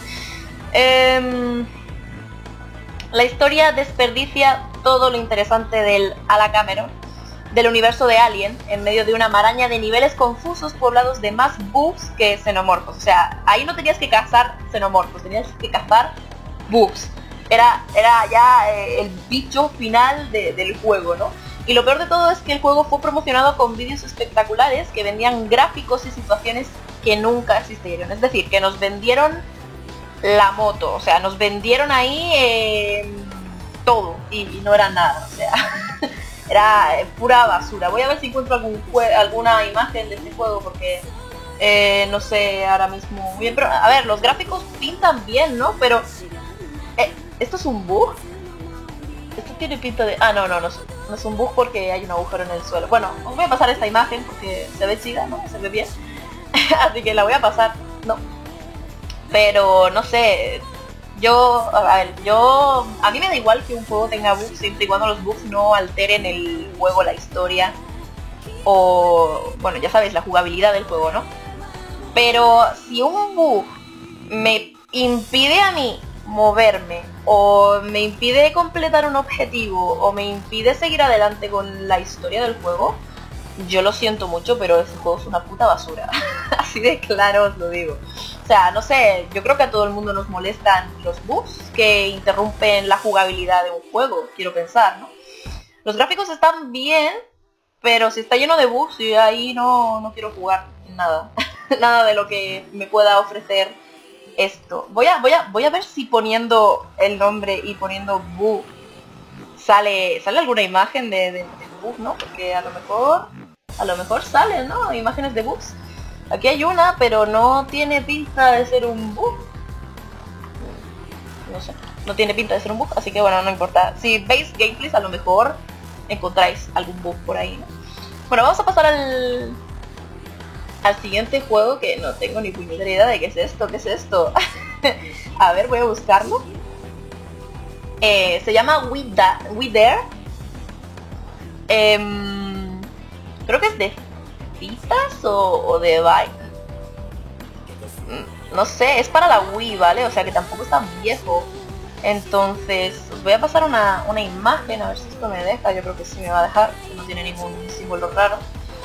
Eh, la historia desperdicia todo lo interesante del a la Cameron, del universo de Alien, en medio de una maraña de niveles confusos poblados de más bugs que xenomorfos. O sea, ahí no tenías que cazar xenomorfos, tenías que cazar bugs. Era, era ya eh, el bicho final de, del juego, ¿no? Y lo peor de todo es que el juego fue promocionado con vídeos espectaculares que vendían gráficos y situaciones que nunca existieron. Es decir, que nos vendieron la moto, o sea, nos vendieron ahí eh, todo y, y no era nada, o sea, era eh, pura basura. Voy a ver si encuentro algún alguna imagen de este juego porque eh, no sé ahora mismo muy bien, pero a ver, los gráficos pintan bien, ¿no? Pero eh, ¿esto es un bug? Esto tiene pinta de... Ah, no, no, no, no es un bug porque hay un agujero en el suelo. Bueno, os voy a pasar esta imagen porque se ve chida, ¿no? Se ve bien. Así que la voy a pasar. No. Pero, no sé... Yo... A ver, yo... A mí me da igual que un juego tenga bugs siempre y cuando los bugs no alteren el juego, la historia. O... Bueno, ya sabéis, la jugabilidad del juego, ¿no? Pero si un bug me impide a mí moverme, o me impide completar un objetivo, o me impide seguir adelante con la historia del juego, yo lo siento mucho, pero ese juego es una puta basura. Así de claro os lo digo. O sea, no sé, yo creo que a todo el mundo nos molestan los bugs que interrumpen la jugabilidad de un juego, quiero pensar, ¿no? Los gráficos están bien, pero si está lleno de bugs, yo ahí no, no quiero jugar nada. Nada de lo que me pueda ofrecer esto. Voy a, voy a, voy a ver si poniendo el nombre y poniendo bug sale, sale alguna imagen de, de, de bug, ¿no? Porque a lo mejor, a lo mejor salen, ¿no? Imágenes de bugs. Aquí hay una, pero no tiene pinta de ser un bug. No sé, no tiene pinta de ser un bug, así que bueno, no importa. Si veis gameplays, a lo mejor encontráis algún bug por ahí, ¿no? Bueno, vamos a pasar al al siguiente juego que no tengo ni puñetera idea de qué es esto, qué es esto. A ver, voy a buscarlo. Eh, se llama We, da We Dare. Eh, creo que es de citas o, o de bike. No sé, es para la Wii, ¿vale? O sea que tampoco es tan viejo. Entonces os voy a pasar una, una imagen, a ver si esto me deja. Yo creo que sí me va a dejar, que no tiene ningún símbolo raro.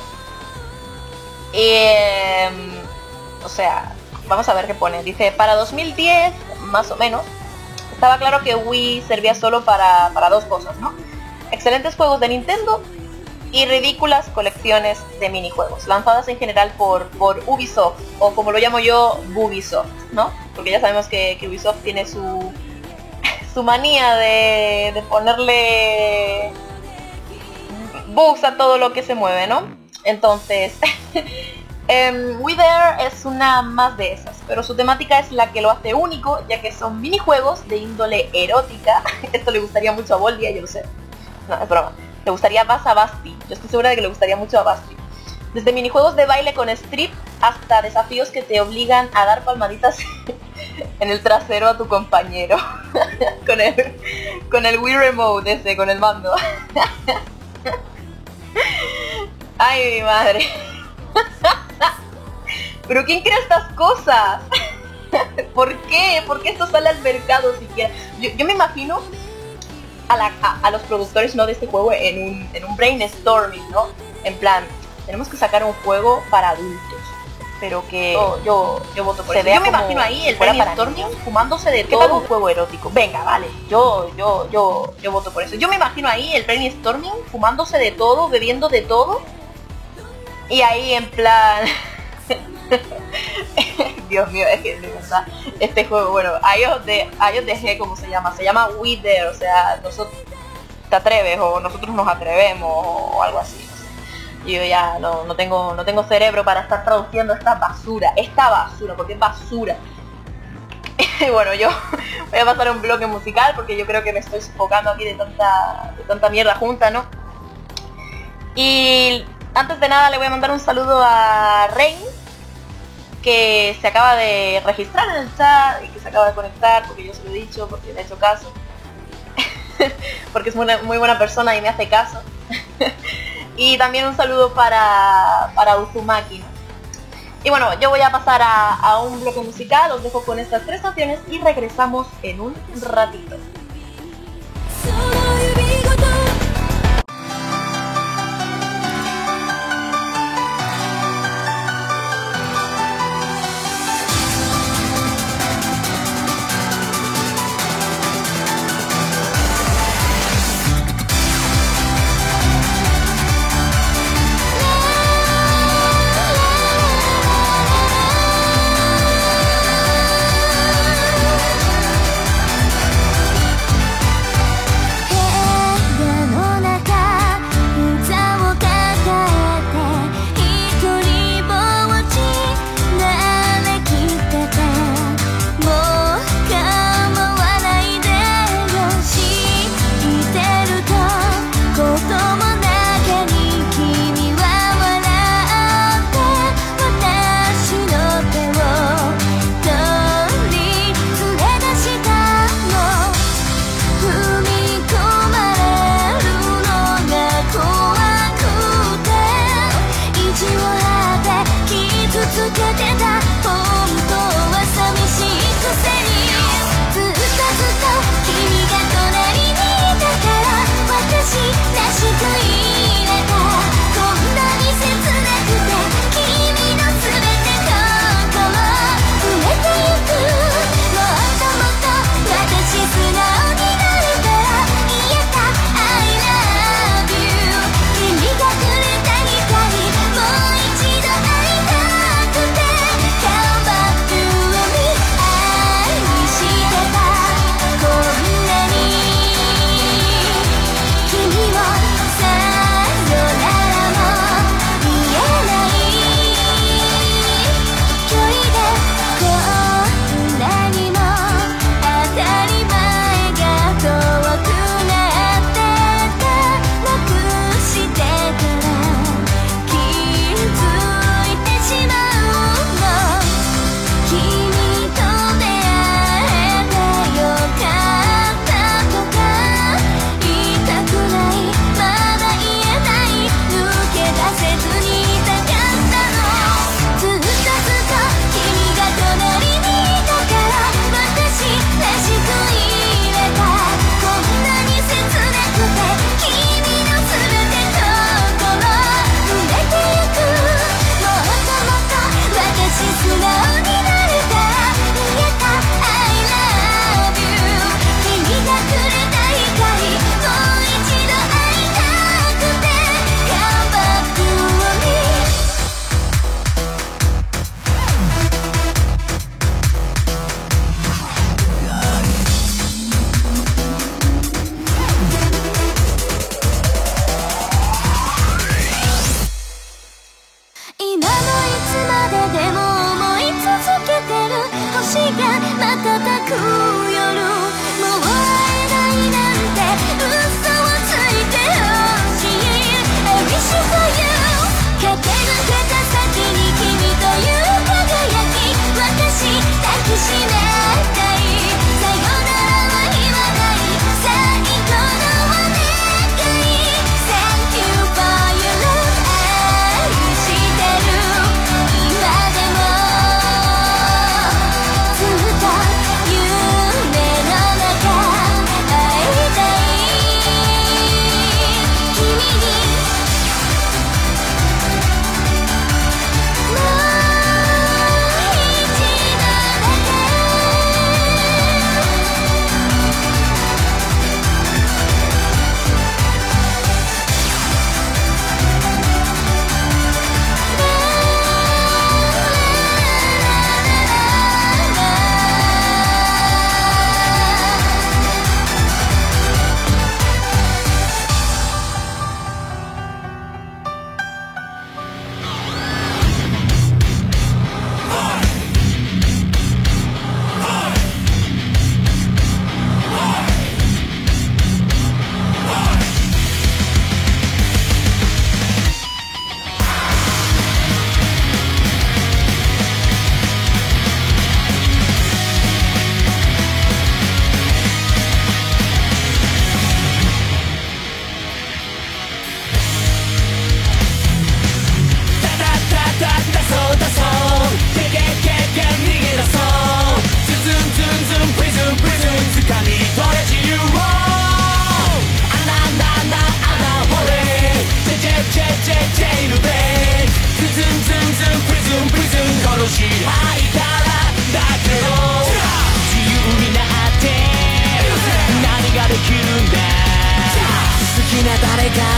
Eh, o sea, vamos a ver qué pone. Dice, para dos mil diez, más o menos, estaba claro que Wii servía solo para, para dos cosas, ¿no? Excelentes juegos de Nintendo y ridículas colecciones de minijuegos, lanzadas en general por, por Ubisoft, o como lo llamo yo, Bubisoft, ¿no? Porque ya sabemos que, que Ubisoft tiene su, su manía de, de ponerle bugs a todo lo que se mueve, ¿no? Entonces, um, Wii There es una más de esas, pero su temática es la que lo hace único, ya que son minijuegos de índole erótica. Esto le gustaría mucho a Voldia, yo lo sé. No, es broma. Le gustaría más a Basti. Yo estoy segura de que le gustaría mucho a Basti. Desde minijuegos de baile con strip hasta desafíos que te obligan a dar palmaditas en el trasero a tu compañero. con el con el Wii Remote ese, con el mando. Ay, mi madre. ¿Pero quién crea estas cosas? ¿Por qué? ¿Por qué esto sale al mercado siquiera? Yo, yo me imagino a, la, a, a los productores, ¿no?, de este juego en un, en un brainstorming, ¿no? En plan, tenemos que sacar un juego para adultos, pero que yo, yo, yo voto por eso. Yo me imagino ahí el brainstorming fumándose de todo un juego erótico. Venga, vale, yo, yo, yo, yo voto por eso. Yo me imagino ahí el brainstorming fumándose de todo, bebiendo de todo, y ahí en plan... Dios mío, es que de verdad, este juego, bueno, ahí os, de, ahí os dejé cómo se llama, se llama Wii There, o sea, nosotros te atreves o nosotros nos atrevemos o algo así, no sé. Yo ya no, no tengo no tengo cerebro para estar traduciendo esta basura, esta basura, porque es basura. Y bueno, yo voy a pasar a un bloque musical porque yo creo que me estoy sofocando aquí de tanta, de tanta mierda junta, ¿no? Y antes de nada le voy a mandar un saludo a Rain, que se acaba de registrar en el chat y que se acaba de conectar porque yo se lo he dicho, porque le he hecho caso. Porque es muy, muy buena persona y me hace caso. Y también un saludo para, para Uzumaki, ¿no? Y bueno, yo voy a pasar a, a un bloque musical, os dejo con estas tres canciones y regresamos en un ratito.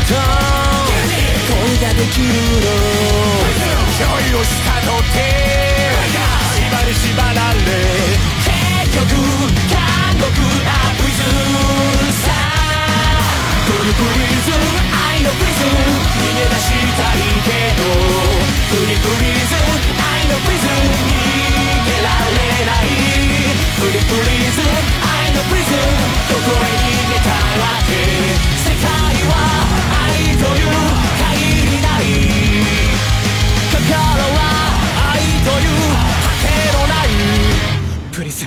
と恋ができるの恋をしたとて縛り縛られ結局監獄アプリズンさプリプリズン愛のプリズン逃げ出したいけどプリプリズン愛のプリズン逃げられないプリプリズン愛のプリズンどこへ逃げたわけ世界は愛という限りない心は愛という果てのないプリズン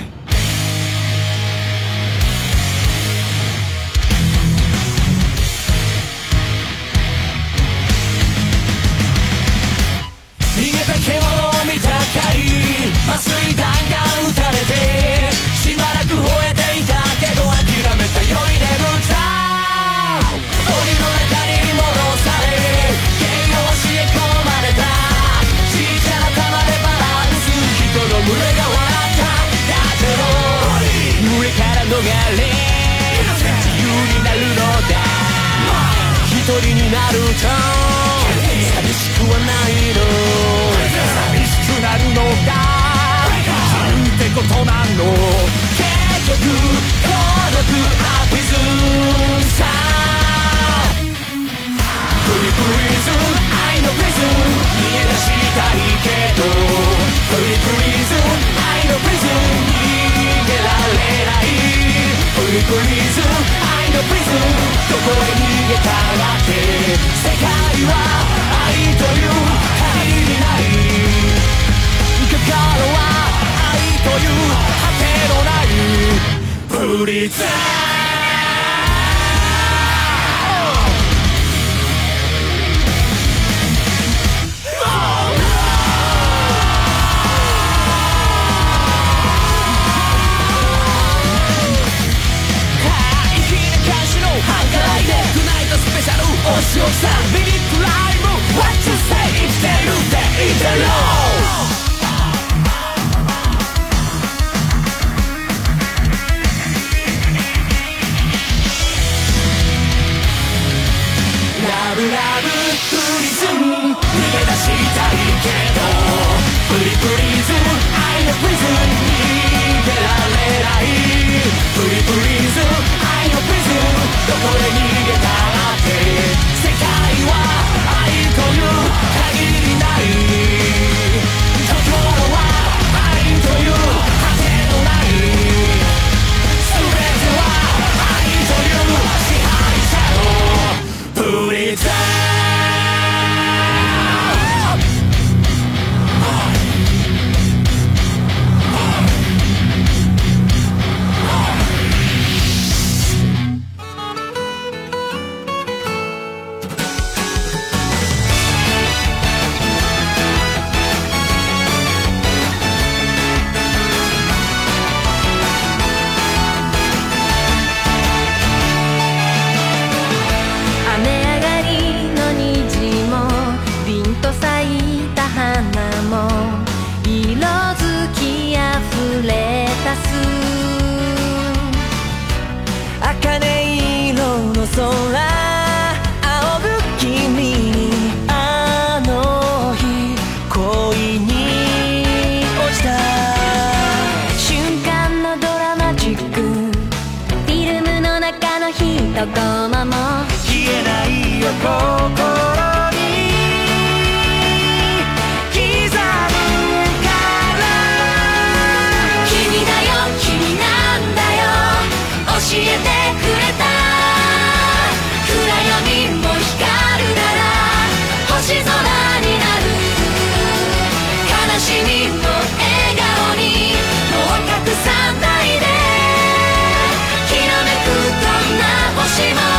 逃げた獣を見たかい麻酔弾が撃たれてしばらく吠えていたけど諦めた酔い眠った檻の中に戻され形容教え込まれたちっちゃな玉でバランス人の群れが笑っただけど群れから逃れ自由になるのだ一人になると寂しくはないの寂しくなるのが自由ってことなの結局孤独アピズンさプリプリズン愛のプリズン逃げ出したいけどプリプリズン愛のプリズン逃げられないプリプリズン愛のプリズンどこへ逃げたわけ世界は愛という限りない心は愛という果てのないプリズンスペシャルおしおさんミニクライム What you say 生きてるって言ってるラブラブプリズム逃げ出したいけどプリプリズム愛のプリズム逃げられないプリプリズム愛のプリズムどこへ逃げた世界は愛という限りない心は愛という果てのない全ては愛という支配者のプリズン空仰ぐ君にあの日恋に落ちた瞬間のドラマチックフィルムの中の一コマも消えないよ心に刻むから君だよ君なんだよ教えてくれた星空になる悲しみも笑顔にもう隠さないできらめくこんな星も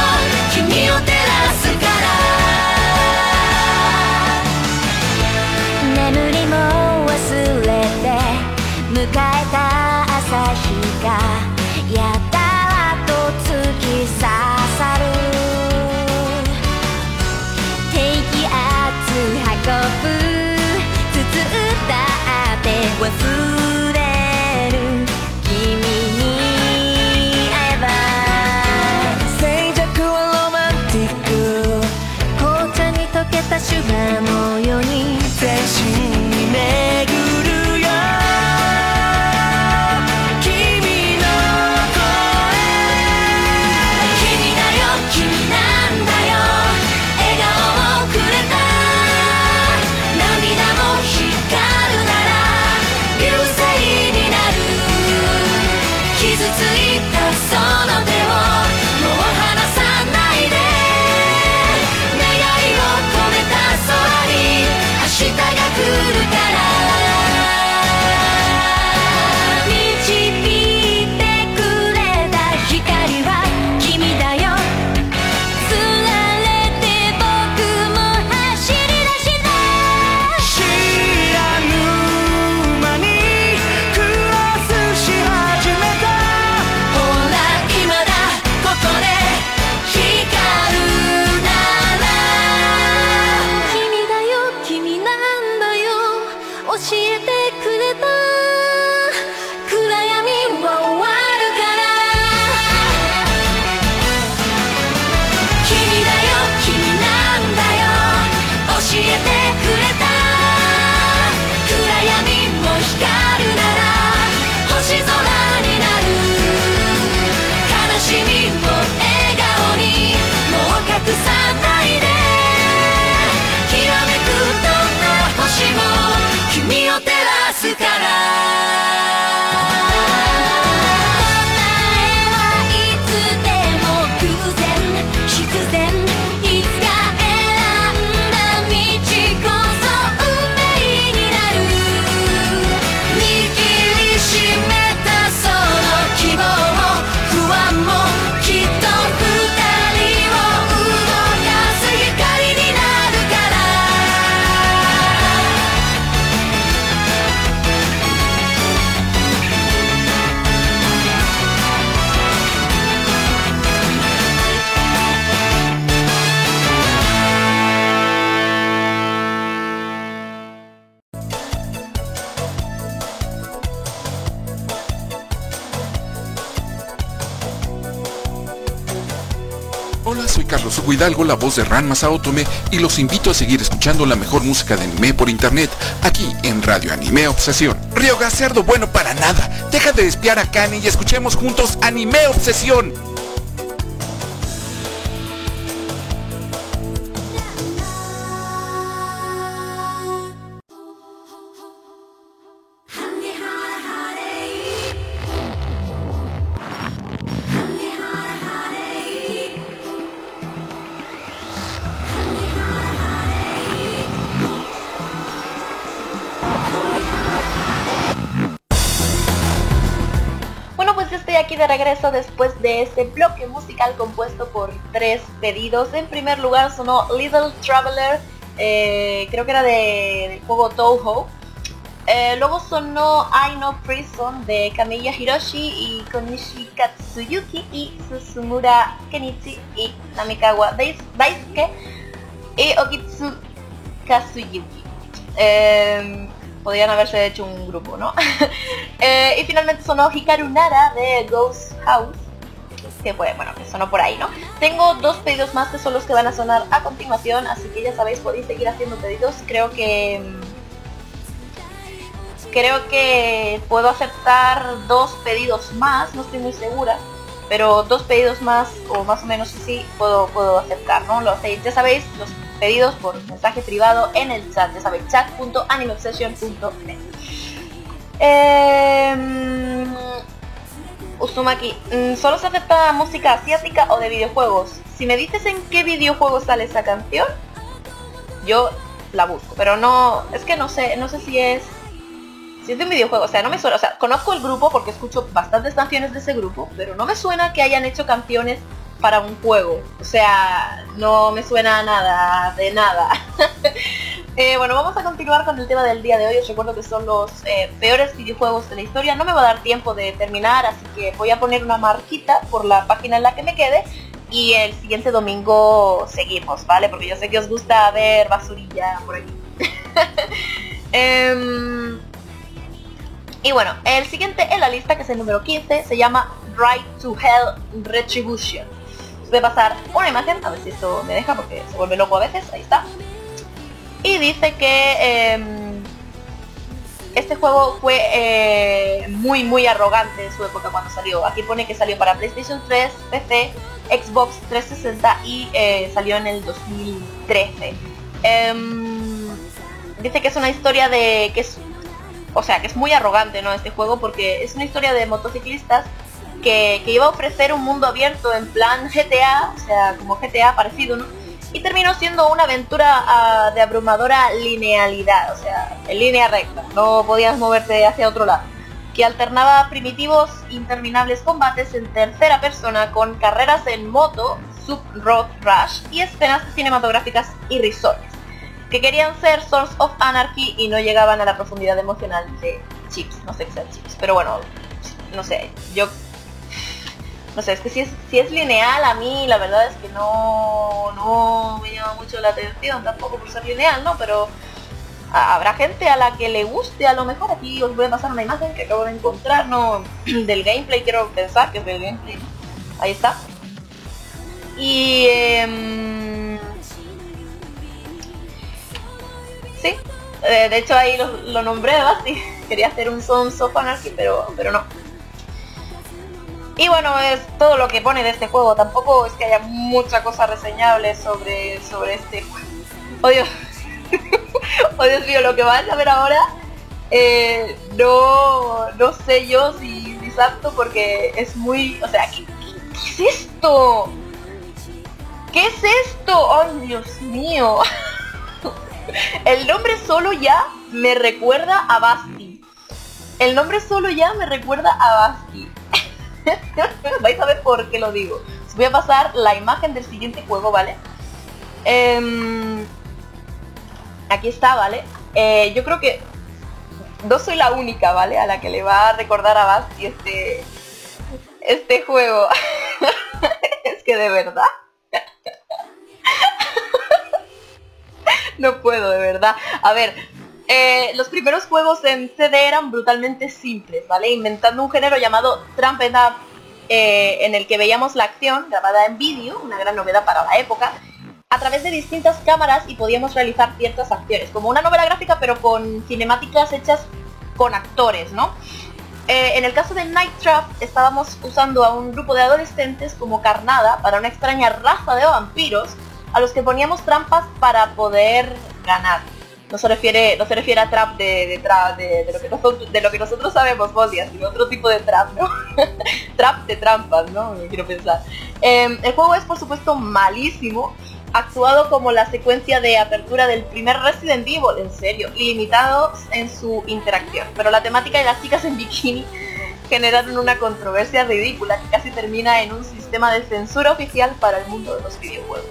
Carlos Hugo Hidalgo, la voz de Ran Masaotome, y los invito a seguir escuchando la mejor música de anime por internet, aquí en Radio Anime Obsesión. Ryoga, cerdo bueno para nada. Deja de espiar a Kane y escuchemos juntos Anime Obsesión. Aquí de regreso después de este bloque musical compuesto por tres pedidos. En primer lugar sonó Little Traveler, eh, creo que era de, del juego Touhou. Eh, luego sonó I No Prison de Kamiya Hiroshi y Konishi Katsuyuki y Susumura Kenichi y Namikawa Daisuke y Okitsu Kazuyuki. Eh, Podrían haberse hecho un grupo, ¿no? eh, y finalmente sonó Hikaru Nara de Ghost House, que fue, bueno, que sonó por ahí, ¿no? Tengo dos pedidos más que son los que van a sonar a continuación, así que ya sabéis, podéis seguir haciendo pedidos. Creo que... Creo que puedo aceptar dos pedidos más, no estoy muy segura, pero dos pedidos más, o más o menos así, puedo, puedo aceptar, ¿no? Lo, ya sabéis, los pedidos por mensaje privado en el chat, ya sabéis, chat punto anime obsession punto net. Eh, Uzumaki, ¿solo se acepta música asiática o de videojuegos? Si me dices en qué videojuego sale esa canción, yo la busco, pero no, es que no sé, no sé si es si es de un videojuego, o sea, no me suena, o sea, conozco el grupo porque escucho bastantes canciones de ese grupo, pero no me suena que hayan hecho canciones para un juego, o sea, no me suena a nada, de nada. eh, bueno, vamos a continuar con el tema del día de hoy. Os recuerdo que son los eh, peores videojuegos de la historia. No me va a dar tiempo de terminar, así que voy a poner una marquita por la página en la que me quede y el siguiente domingo seguimos, ¿vale? Porque yo sé que os gusta ver basurilla por aquí. eh, y bueno, el siguiente en la lista, que es el número quince, se llama Right to Hell Retribution. Voy a pasar una imagen, a ver si esto me deja porque se vuelve loco a veces, ahí está. Y dice que eh, este juego fue eh, muy muy arrogante en su época cuando salió. Aquí pone que salió para PlayStation tres, P C, Xbox trescientos sesenta y eh, salió en el dos mil trece. Eh, dice que es una historia de... que es, o sea, que es muy arrogante, ¿no? Este juego, porque es una historia de motociclistas Que, que iba a ofrecer un mundo abierto en plan G T A, o sea, como G T A parecido, ¿no? Y terminó siendo una aventura uh, de abrumadora linealidad, o sea, en línea recta, no podías moverte hacia otro lado, que alternaba primitivos, interminables combates en tercera persona con carreras en moto, sub-road rush y escenas cinematográficas irrisorias, que querían ser Sons of Anarchy y no llegaban a la profundidad emocional de Chips, no sé qué sea Chips, pero bueno, no sé, yo... No sé, es que si es, si es lineal, a mí la verdad es que no, no me llama mucho la atención, tampoco por ser lineal, ¿no? Pero a, habrá gente a la que le guste, a lo mejor. Aquí os voy a pasar una imagen que acabo de encontrar, ¿no? Del gameplay, quiero pensar que es del gameplay, ¿no? Ahí está. Y... Eh, sí, eh, de hecho ahí lo, lo nombré, ¿verdad? Sí, quería hacer un Sons of Anarchy, pero, pero no. Y bueno, es todo lo que pone de este juego. Tampoco es que haya mucha cosa reseñable sobre, sobre este juego. Oh Dios. Oh Dios mío, lo que vais a ver ahora, eh, no, no sé yo si, si es apto porque es muy... O sea, ¿qué, qué, qué es esto? ¿Qué es esto? ¡Ay, Dios mío! El nombre solo ya me recuerda a Basti. El nombre solo ya me recuerda a Basti. Vais a ver por qué lo digo. Os voy a pasar la imagen del siguiente juego, ¿vale? Eh, aquí está, ¿vale? Eh, yo creo que no soy la única, ¿vale? A la que le va a recordar a Basti este, este juego. Es que de verdad. No puedo, de verdad. A ver, eh, los primeros juegos en C D eran brutalmente simples, ¿vale? Inventando un género llamado Trumped Up eh, en el que veíamos la acción grabada en vídeo, una gran novedad para la época, a través de distintas cámaras y podíamos realizar ciertas acciones, como una novela gráfica pero con cinemáticas hechas con actores, ¿no? Eh, en el caso de Night Trap estábamos usando a un grupo de adolescentes como carnada para una extraña raza de vampiros a los que poníamos trampas para poder ganar. No se refiere, no se refiere a trap de, de, trap, de, de, lo, que nosotros, de lo que nosotros sabemos, Boldia, sino otro tipo de trap, ¿no? Trap de trampas, ¿no? Me quiero pensar. Eh, el juego es, por supuesto, malísimo, actuado como la secuencia de apertura del primer Resident Evil, en serio, ilimitado en su interacción. Pero la temática de las chicas en bikini generaron una controversia ridícula que casi termina en un sistema de censura oficial para el mundo de los videojuegos.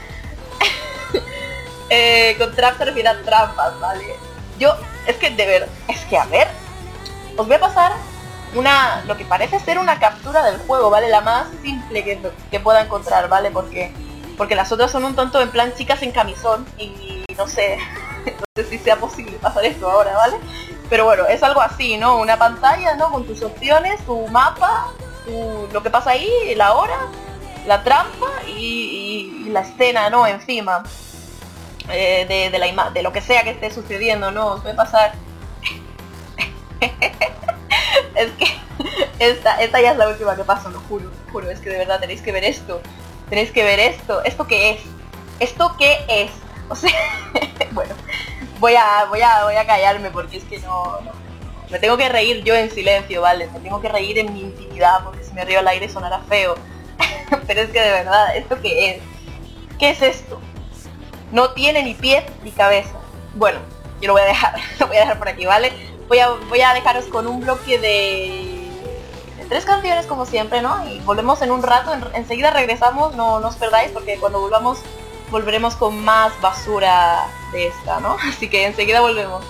Eh, con trap se refiere a trampas, ¿vale? Yo, es que de verdad, es que a ver, os voy a pasar una, lo que parece ser una captura del juego, ¿vale? La más simple que, que pueda encontrar, ¿vale? Porque, porque las otras son un tonto en plan chicas en camisón y no sé, no sé si sea posible pasar esto ahora, ¿vale? Pero bueno, es algo así, ¿no? Una pantalla, ¿no? Con tus opciones, tu mapa, tu, lo que pasa ahí, la hora, la trampa y, y, y la escena, ¿no? Encima. Eh, de, de, la ima de lo que sea que esté sucediendo, ¿no? Os voy a pasar... es que esta, esta ya es la última que paso, lo juro, lo juro, es que de verdad tenéis que ver esto, tenéis que ver esto, ¿esto qué es? ¿Esto qué es? O sea, bueno, voy a, voy a, voy a callarme porque es que no, no, me tengo que reír yo en silencio, ¿vale? Me tengo que reír en mi intimidad porque si me río al aire sonará feo, pero es que de verdad, ¿esto qué es? ¿Qué es esto? No tiene ni pies ni cabeza. Bueno, yo lo voy a dejar, lo voy a dejar por aquí, ¿vale? Voy a, voy a dejaros con un bloque de, de tres canciones como siempre, ¿no? Y volvemos en un rato, en, enseguida regresamos, no, no os perdáis porque cuando volvamos volveremos con más basura de esta, ¿no? Así que enseguida volvemos.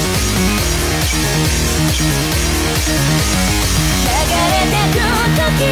流れてく時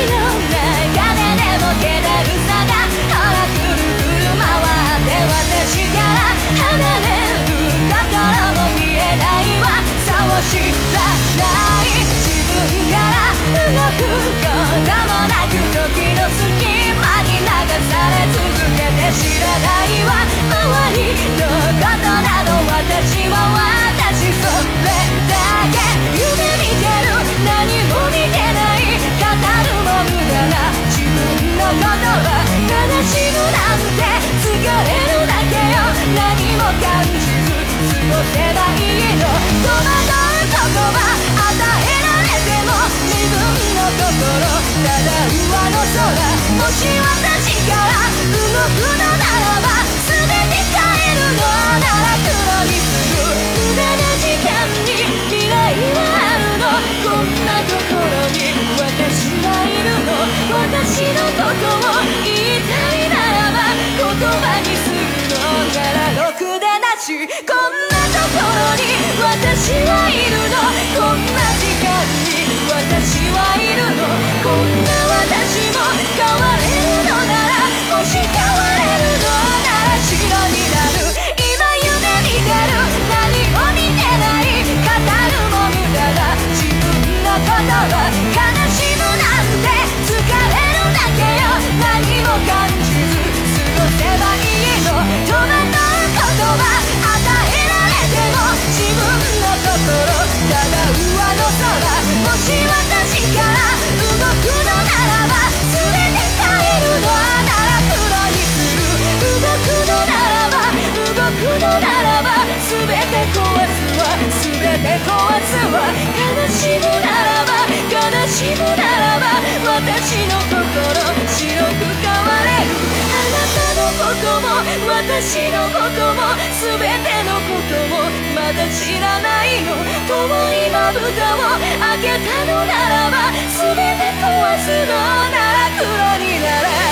せばいいの戸惑う言葉与えられても自分の心ただ上の空もし私から動くのならば全て変えるのなら黒にする無駄な時間に未来はあるのこんなところに私はいるの私のことを言いたいならば言葉にするのならろくでなしこんなところに私はいるのこんな時間に私はいるのこんな私も変われるのならもし変われるのなら白になる今夢見てる何も見てない語るも無駄だ自分のことは悲しむなんて疲れるだけよ何も感じず過ごせばいいの戸惑う言葉与えられても自分の心ただ上の空もし私から動くのならば全て変えるのなら黒にする動くのならば動くのならば全て壊すわ全て壊すわ悲しむならば悲しむならば私の心白く変われるあなたのことも私のことも全てのこともまだ知らないの遠いまぶたを開けたのならば全て壊すのなら黒になれ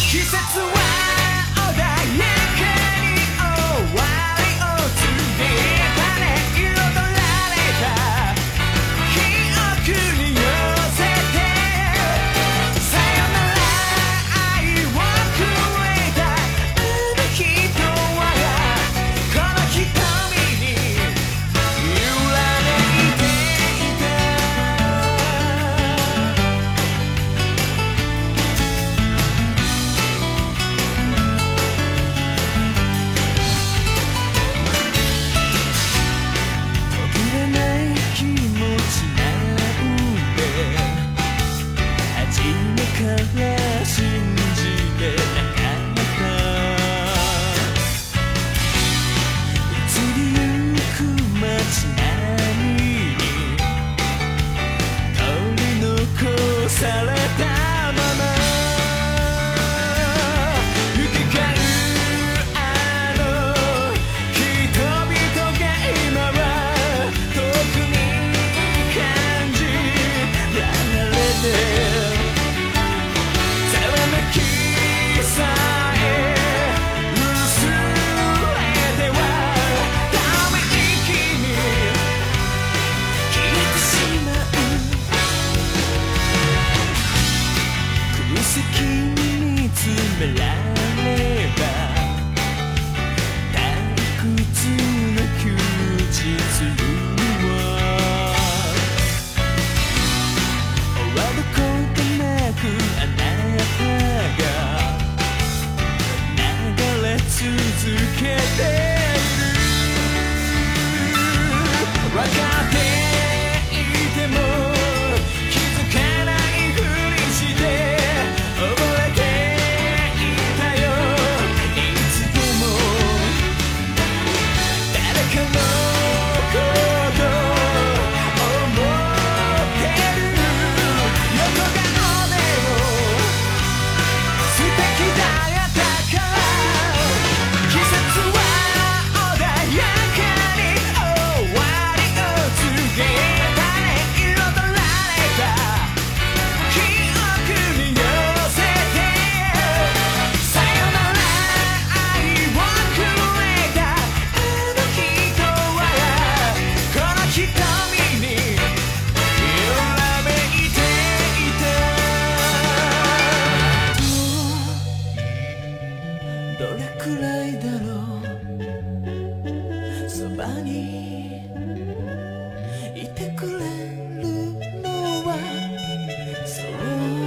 季節は穏やかに終わりを告げたね彩られた記憶に寄せてさよなら愛をくれたあの人はこの瞳に揺らめいていた途切れない気持ちなんて初めから信じてなかった移りゆく街並みに取り残されたまま行き交うあの人々が今は遠くに感じられてざわめきさえ薄れてはため息に消えてしまう空席に見つめられば退屈な休日は終わることなくあなたが流れ続けている分かっていても気づかないふりして溺れていたよいつでも誰かのこと思ってる横顔でも素敵だったから季節は穏やかに終わりを告げたね彩られた記憶に寄せてさよなら愛をくれたあの人はこの瞳に揺らめいていたどれくらいだろうそばにいてくれるのはそう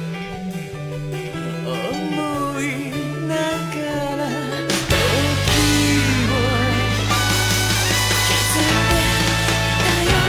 思いながら時を刻んでたよ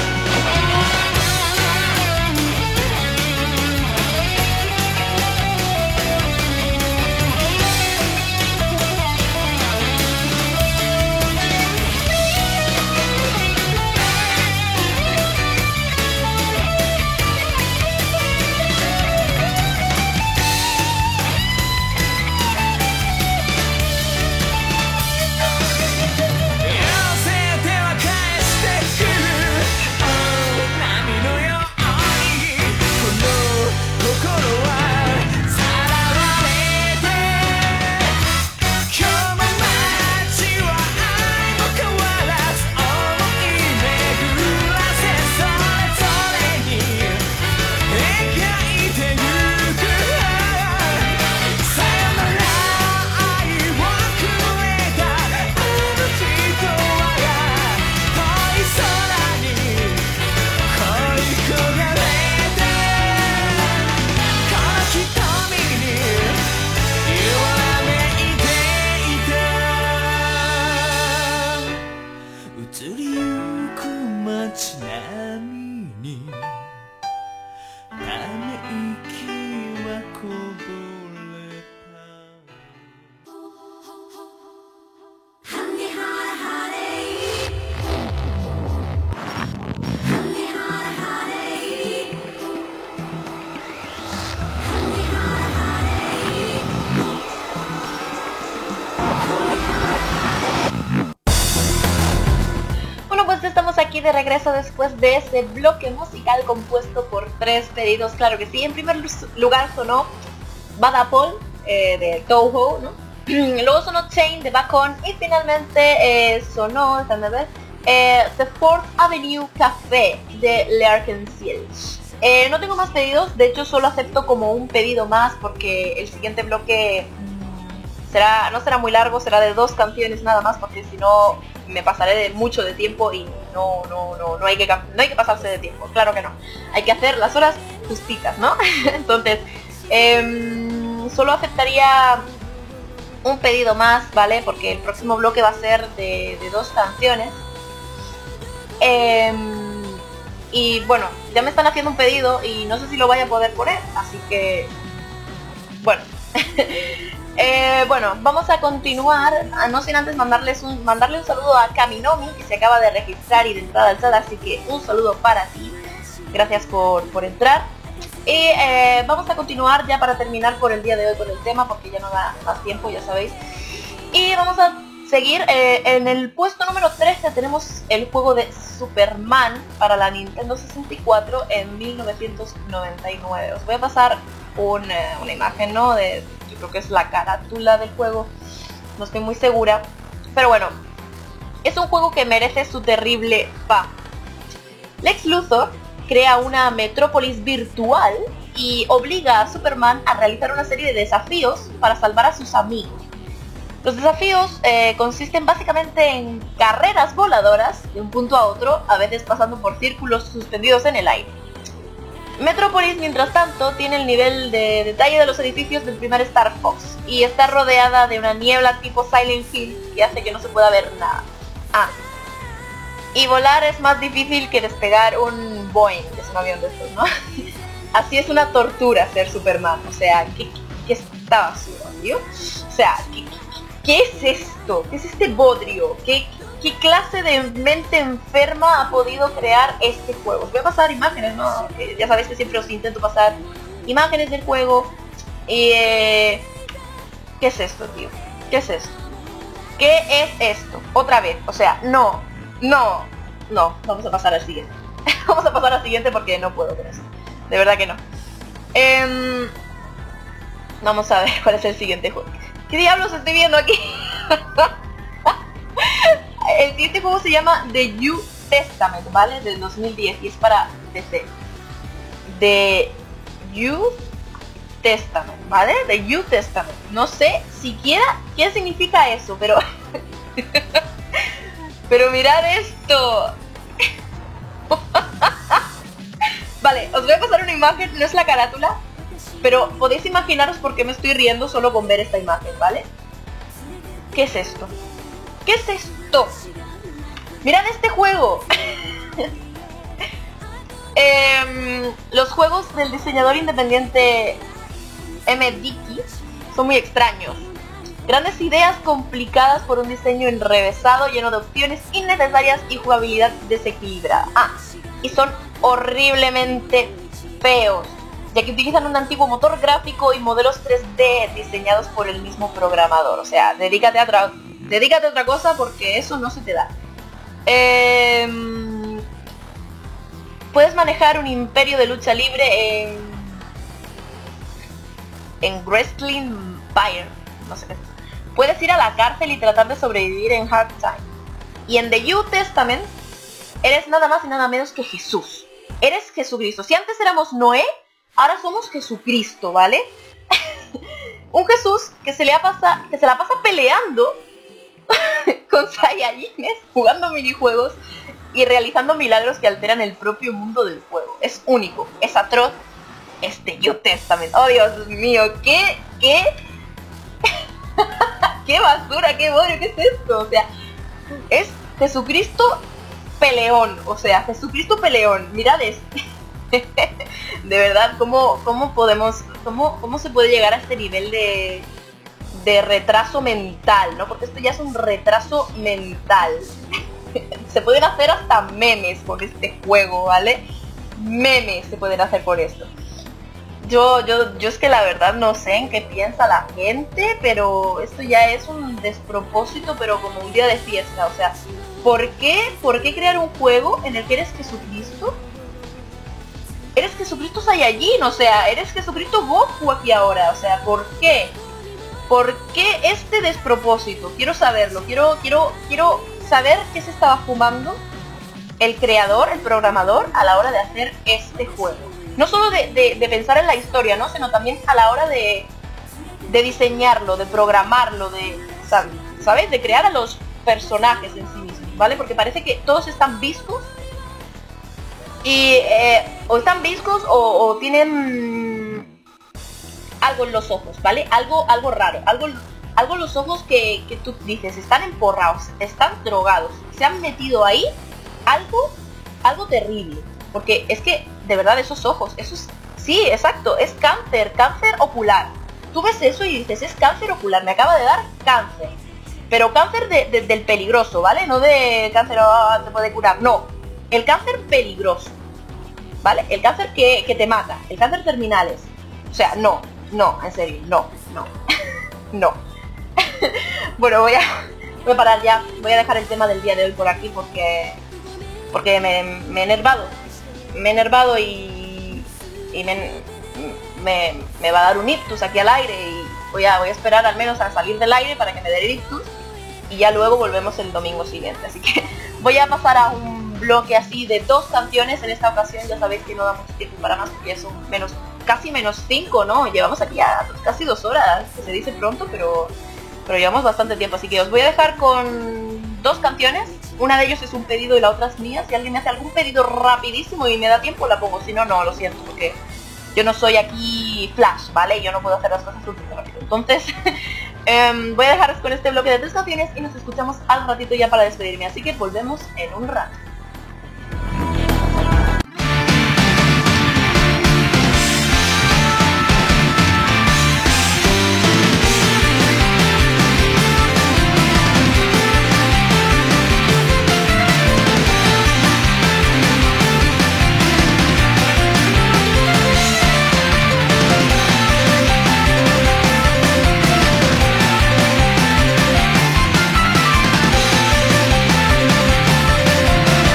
aquí de regreso después de ese bloque musical compuesto por tres pedidos. Claro que sí, en primer lugar sonó Badapol eh, de Touhou, ¿no? Luego sonó Chain de Back-On y finalmente eh, sonó, déjame ver, eh, The Fourth Avenue Café de L'Arc-en-Ciel. Eh, no tengo más pedidos, de hecho solo acepto como un pedido más porque el siguiente bloque mmm, será no será muy largo, será de dos canciones nada más, porque si no me pasaré de mucho de tiempo y no no no no hay que no hay que pasarse de tiempo, claro que no. Hay que hacer las horas justitas, ¿no? Entonces, eh, solo aceptaría un pedido más, ¿vale? Porque el próximo bloque va a ser de, de dos canciones. Eh, y bueno, ya me están haciendo un pedido y no sé si lo vaya a poder poner, así que bueno. eh, bueno, vamos a continuar, no sin antes mandarles un, mandarle un saludo a Kaminomi, que se acaba de registrar y de entrada al chat, así que un saludo para ti, gracias por, por entrar. Y eh, vamos a continuar ya para terminar por el día de hoy con el tema, porque ya no da más tiempo, ya sabéis. Y vamos a seguir, eh, en el puesto número trece tenemos el juego de Superman para la Nintendo sesenta y cuatro en mil novecientos noventa y nueve. Os voy a pasar un, eh, una imagen, ¿no? De, yo creo que es la carátula del juego, no estoy muy segura. Pero bueno, es un juego que merece su terrible fama. Lex Luthor crea una metrópolis virtual y obliga a Superman a realizar una serie de desafíos para salvar a sus amigos. Los desafíos eh, consisten básicamente en carreras voladoras de un punto a otro, a veces pasando por círculos suspendidos en el aire. Metrópolis, mientras tanto, tiene el nivel de detalle de los edificios del primer Star Fox y está rodeada de una niebla tipo Silent Hill que hace que no se pueda ver nada. Ah, y volar es más difícil que despegar un Boeing, que es un avión de estos, ¿no? Así es una tortura ser Superman, o sea, ¿qué, qué está basura, tío? O sea, ¿qué, qué es esto? ¿Qué es este bodrio? ¿Qué, ¿Qué clase de mente enferma ha podido crear este juego? Os voy a pasar imágenes, ¿no? Eh, ya sabéis que siempre os intento pasar imágenes del juego. Y, eh, ¿qué es esto, tío? ¿Qué es esto? ¿Qué es esto? Otra vez, o sea, no, no, no, vamos a pasar al siguiente. Vamos a pasar al siguiente porque no puedo con eso. De verdad que no. Eh, vamos a ver cuál es el siguiente juego. ¿Qué diablos estoy viendo aquí? El siguiente juego se llama The New Testament, ¿vale? Del dos mil diez y es para P C. The New Testament, ¿vale? The New Testament. No sé siquiera qué significa eso, pero... pero mirad esto. Vale, os voy a pasar una imagen, no es la carátula, pero podéis imaginaros por qué me estoy riendo solo con ver esta imagen, ¿vale? ¿Qué es esto? ¿Qué es esto? Mirad este juego. eh, los juegos del diseñador independiente M. Dickey son muy extraños. Grandes ideas complicadas por un diseño enrevesado, lleno de opciones innecesarias y jugabilidad desequilibrada. Ah, y son horriblemente feos, ya que utilizan un antiguo motor gráfico y modelos tres D diseñados por el mismo programador. O sea, dedícate a otra, dedícate a otra cosa porque eso no se te da. Eh, puedes manejar un imperio de lucha libre en, en Wrestling Fire, no sé qué. Puedes ir a la cárcel y tratar de sobrevivir en Hard Time. Y en The New Testament eres nada más y nada menos que Jesús. Eres Jesucristo. Si antes éramos Noé, ahora somos Jesucristo, ¿vale? Un Jesús que se le ha pasa, que se la pasa peleando con Saiyajines, jugando minijuegos y realizando milagros que alteran el propio mundo del juego. Es único, es atroz. Este New Testament. Oh, Dios mío, ¿qué? ¿Qué? ¡Qué basura! ¡Qué bodrio! ¿Qué es esto? O sea, es Jesucristo peleón. O sea, Jesucristo peleón. Mirad esto. De verdad, ¿cómo, cómo podemos, cómo, cómo se puede llegar a este nivel de, de retraso mental, ¿no? Porque esto ya es un retraso mental. Se pueden hacer hasta memes con este juego, ¿vale? Memes se pueden hacer por esto. Yo, yo, yo es que la verdad no sé en qué piensa la gente, pero esto ya es un despropósito, pero como un día de fiesta. O sea, ¿por qué, ¿por qué crear un juego en el que eres Jesucristo? Eres Jesucristo Saiyajin, o sea, eres Jesucristo Goku aquí ahora, o sea, ¿por qué? ¿por qué este despropósito? Quiero saberlo, quiero, quiero, quiero saber qué se estaba fumando el creador, el programador, a la hora de hacer este juego. No solo de, de, de pensar en la historia, ¿no? Sino también a la hora de, de diseñarlo, de programarlo, de, ¿sabes? De crear a los personajes en sí mismos, ¿vale? Porque parece que todos están viscos y eh, o están viscos o, o tienen algo en los ojos, ¿vale? Algo, algo raro, algo, algo en los ojos que, que tú dices, están emporrados, están drogados, se han metido ahí algo, algo terrible, porque es que, de verdad, esos ojos, esos, sí, exacto, es cáncer, cáncer ocular. Tú ves eso y dices, es cáncer ocular, me acaba de dar cáncer. Pero cáncer de, de, del peligroso, ¿vale? No de cáncer, oh, te puede curar, no. El cáncer peligroso, ¿vale? El cáncer que, que te mata, el cáncer terminales. O sea, no, no, en serio, no, no, no. Bueno, voy a, voy a parar ya, voy a dejar el tema del día de hoy por aquí porque, porque me, me he enervado. Me he enervado y, y me, me, me va a dar un ictus aquí al aire y voy a, voy a esperar al menos a salir del aire para que me dé el ictus y ya luego volvemos el domingo siguiente. Así que voy a pasar a un bloque así de dos canciones en esta ocasión. Ya sabéis que no da mucho tiempo para más porque ya son menos, casi menos cinco, ¿no? Llevamos aquí a casi dos horas, que se dice pronto, pero, pero llevamos bastante tiempo. Así que os voy a dejar con dos canciones. Una de ellos es un pedido y la otra es mía. Si alguien me hace algún pedido rapidísimo y me da tiempo, la pongo. Si no, no, lo siento, porque yo no soy aquí Flash, ¿vale? Yo no puedo hacer las cosas súper rápido. Entonces, um, voy a dejaros con este bloque de tres canciones y nos escuchamos al ratito ya para despedirme. Así que volvemos en un rato. 「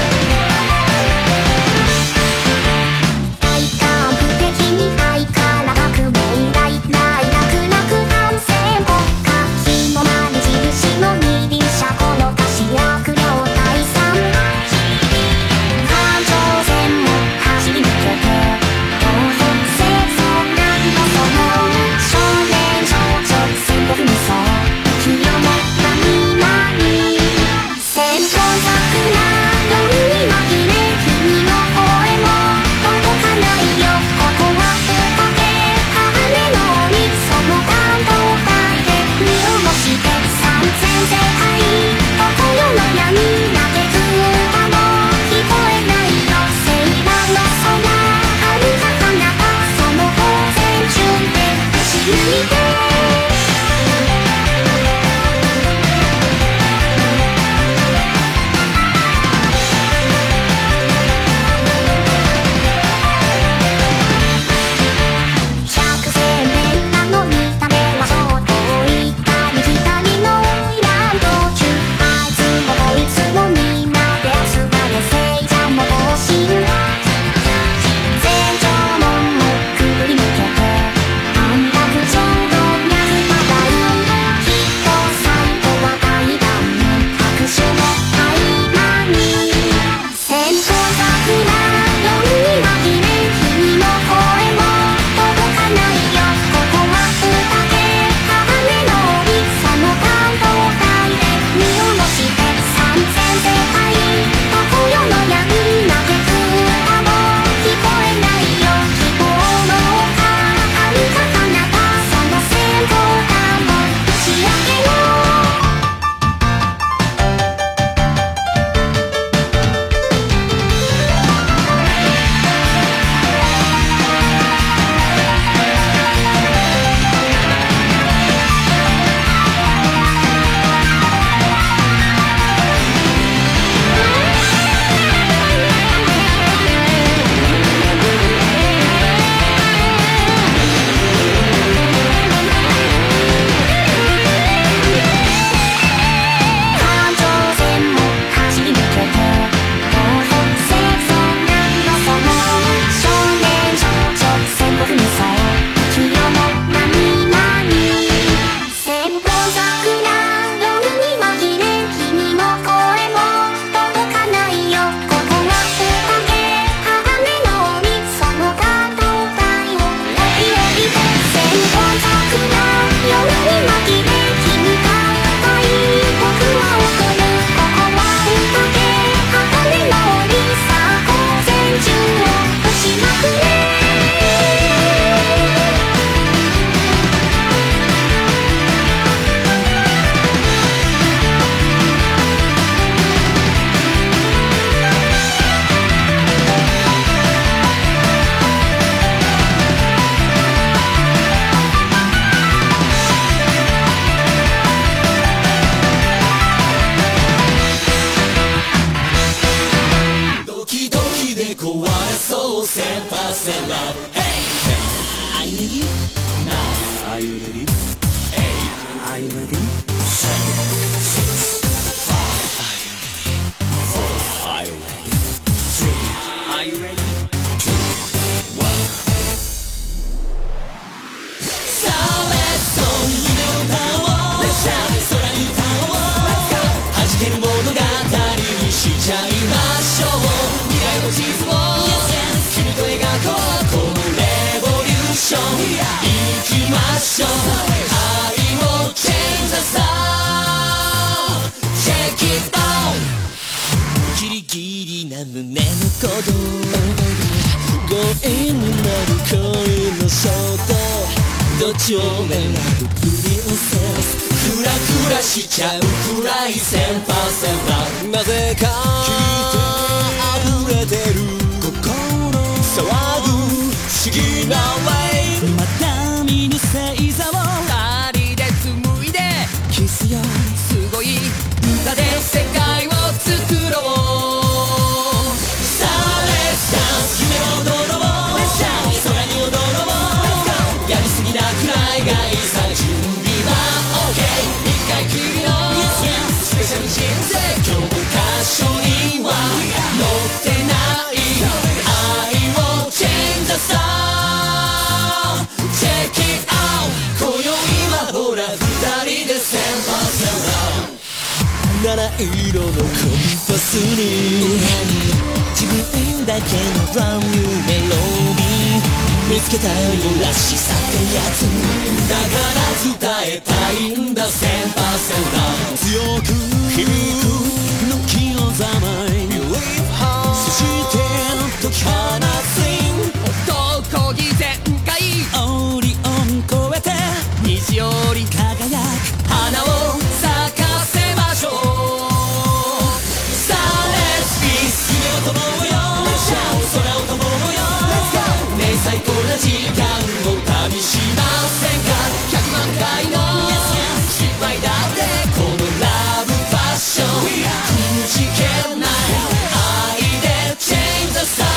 Are you ready? Nine. Are you ready? Eight. Are you ready? Seven. Six. Five. Are you ready? Four. Are you ready? Three. Are you ready? Two. One. さあ Let's go 夢を歌おう Let's shout 空に歌おう Let's go 弾ける物語にしちゃいましょう未来の地図を Yes, yes 君と描こうこのレボリューション行きましょう愛を Change the sound Check it out ギリギリな胸の鼓動強引になる恋の衝動どっちを選ぶプリンセスクラクラしちゃうくらいせんパーセントなぜか溢れてる心騒ぐ不思議なウェイまだ見ぬ星座を二人で紡いでキスよすごい歌で世界を作ろうさあ Let's dance 夢を踊ろう Let's dance 空に踊ろうやりすぎなくらいがいいさ準備は OK 一回きりの Yes, yes スペシャル人生教科書には載ってない愛を Change the sound Check it out 今宵はほら二人でせんパーセント七色のコンパスに自分だけのブランニューメロディー見つけたよらしさってやつだから伝えたいんだせんパーセント強く響くの気をざまいそして解き放つ男気全開オリオン越えて虹より輝く花を咲かせましょうさあ Let's be 夢を飛ぼうよ空を飛ぼうよねえ最高な時間を旅しませんかひゃくまんかいの失敗だってこのラブファッションくじけない愛で Change the sound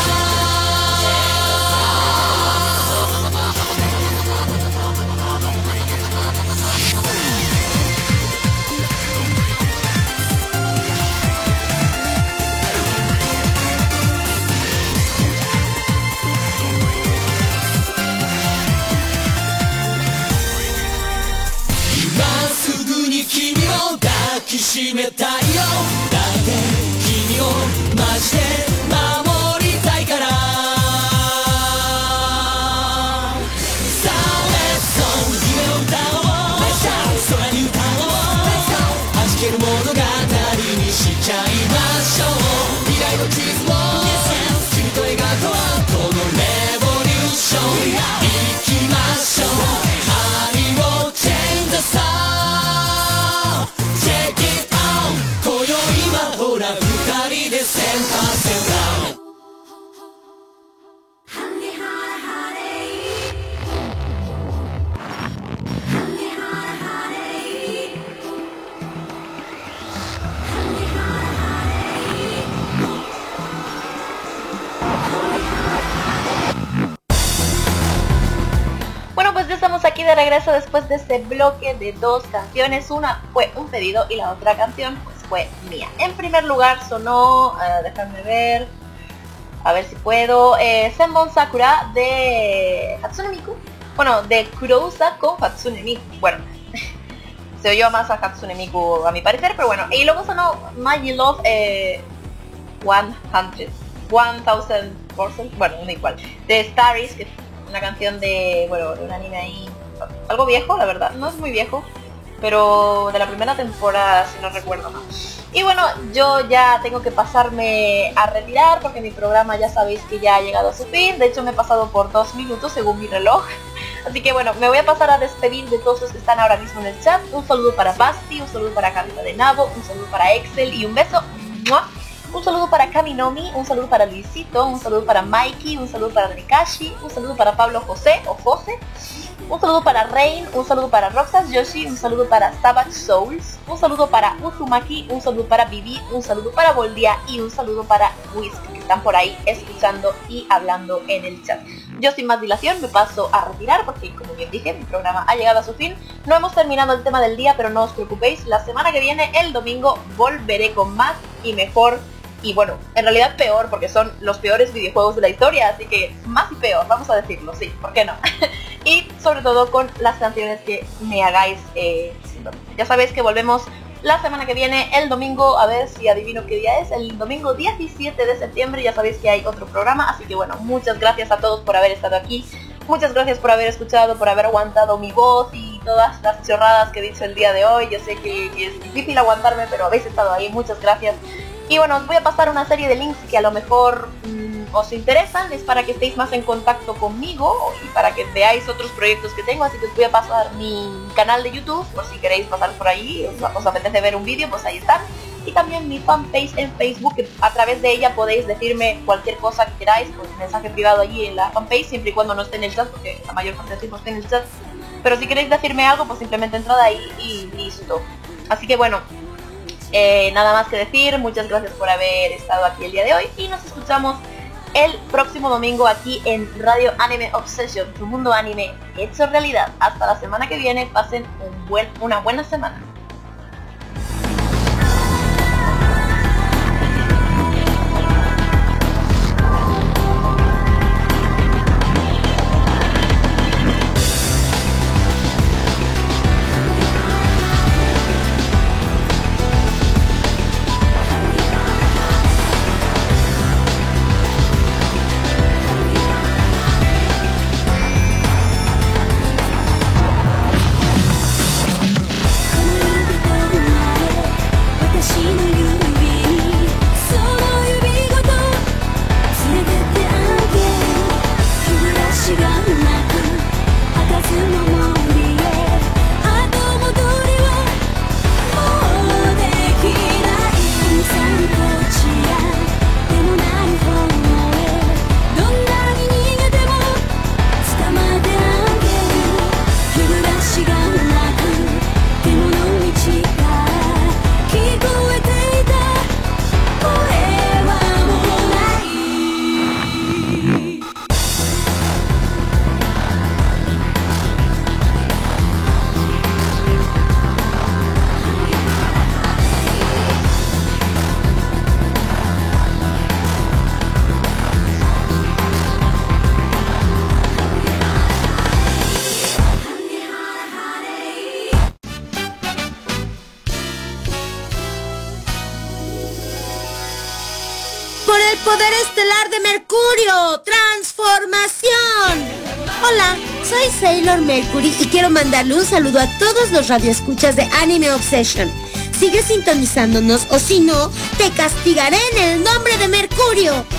君を抱きしめたいよだって君をマジで守りたいからさあ Let's go 夢を歌おう Let's shout 空に歌おう Let's go 弾ける物語にしちゃいましょう未来の地図を Yes, yes 君と描こうこのレボリューション行きましょう愛を Change the sound Check it out 今宵はほら二人でせんパーセント Bueno, pues ya estamos aquí de regreso después de este bloque de dos canciones. Una fue un pedido y la otra canción pues fue mía. En primer lugar sonó, uh, déjame ver, a ver si puedo, eh, Senbon Sakura de Hatsune Miku. Bueno, de Kurousa con Hatsune Miku. Bueno, se oyó más a Hatsune Miku a mi parecer, pero bueno. Y luego sonó My Love eh, cien, one thousand percent, bueno, no igual, de Starries, que una canción de, bueno, de un anime ahí, algo viejo, la verdad, no es muy viejo, pero de la primera temporada, si no recuerdo mal. Y bueno, yo ya tengo que pasarme a retirar porque mi programa ya sabéis que ya ha llegado a su fin. De hecho me he pasado por dos minutos según mi reloj. Así que bueno, me voy a pasar a despedir de todos los que están ahora mismo en el chat. Un saludo para Basti, un saludo para Carita de Nabo, un saludo para Excel y un beso. ¡Mua! Un saludo para Kaminomi, un saludo para Luisito, un saludo para Mikey, un saludo para Rikashi, un saludo para Pablo José o José, un saludo para Rain, un saludo para Roxas Yoshi, un saludo para Savage Souls, un saludo para Uzumaki, un saludo para Vivi, un saludo para Voldia y un saludo para Whisk. están por ahí escuchando y hablando en el chat. Yo sin más dilación me paso a retirar porque, como bien dije, mi programa ha llegado a su fin. No hemos terminado el tema del día, pero no os preocupéis, la semana que viene, el domingo, volveré con más y mejor. Y bueno, en realidad peor, porque son los peores videojuegos de la historia, así que más y peor, vamos a decirlo, sí, ¿por qué no? Y sobre todo con las canciones que me hagáis eh, ya sabéis que volvemos la semana que viene, el domingo, a ver si adivino qué día es, el domingo diecisiete de septiembre, ya sabéis que hay otro programa, así que bueno, muchas gracias a todos por haber estado aquí, muchas gracias por haber escuchado, por haber aguantado mi voz y todas las chorradas que he dicho el día de hoy. Yo sé que, que es difícil aguantarme, pero habéis estado ahí, muchas gracias. Y bueno, os voy a pasar una serie de links que a lo mejor mmm, os interesan, es para que estéis más en contacto conmigo y para que veáis otros proyectos que tengo, así que os voy a pasar mi canal de YouTube, por si queréis pasar por ahí, os, os apetece ver un vídeo, pues ahí están. Y también mi fanpage en Facebook, que a través de ella podéis decirme cualquier cosa que queráis, pues mensaje privado allí en la fanpage, siempre y cuando no esté en el chat, porque la mayor parte del tiempo está en el chat. Pero si queréis decirme algo, pues simplemente entrad ahí y listo. Así que bueno, Eh, nada más que decir, muchas gracias por haber estado aquí el día de hoy y nos escuchamos el próximo domingo aquí en Radio Anime Obsession, tu mundo anime hecho realidad. Hasta la semana que viene, pasen un buen, una buena semana. poder estelar de Mercurio. ¡Transformación! Hola, soy Sailor Mercury y quiero mandarle un saludo a todos los radioescuchas de Anime Obsession. Sigue sintonizándonos o si no, te castigaré en el nombre de Mercurio.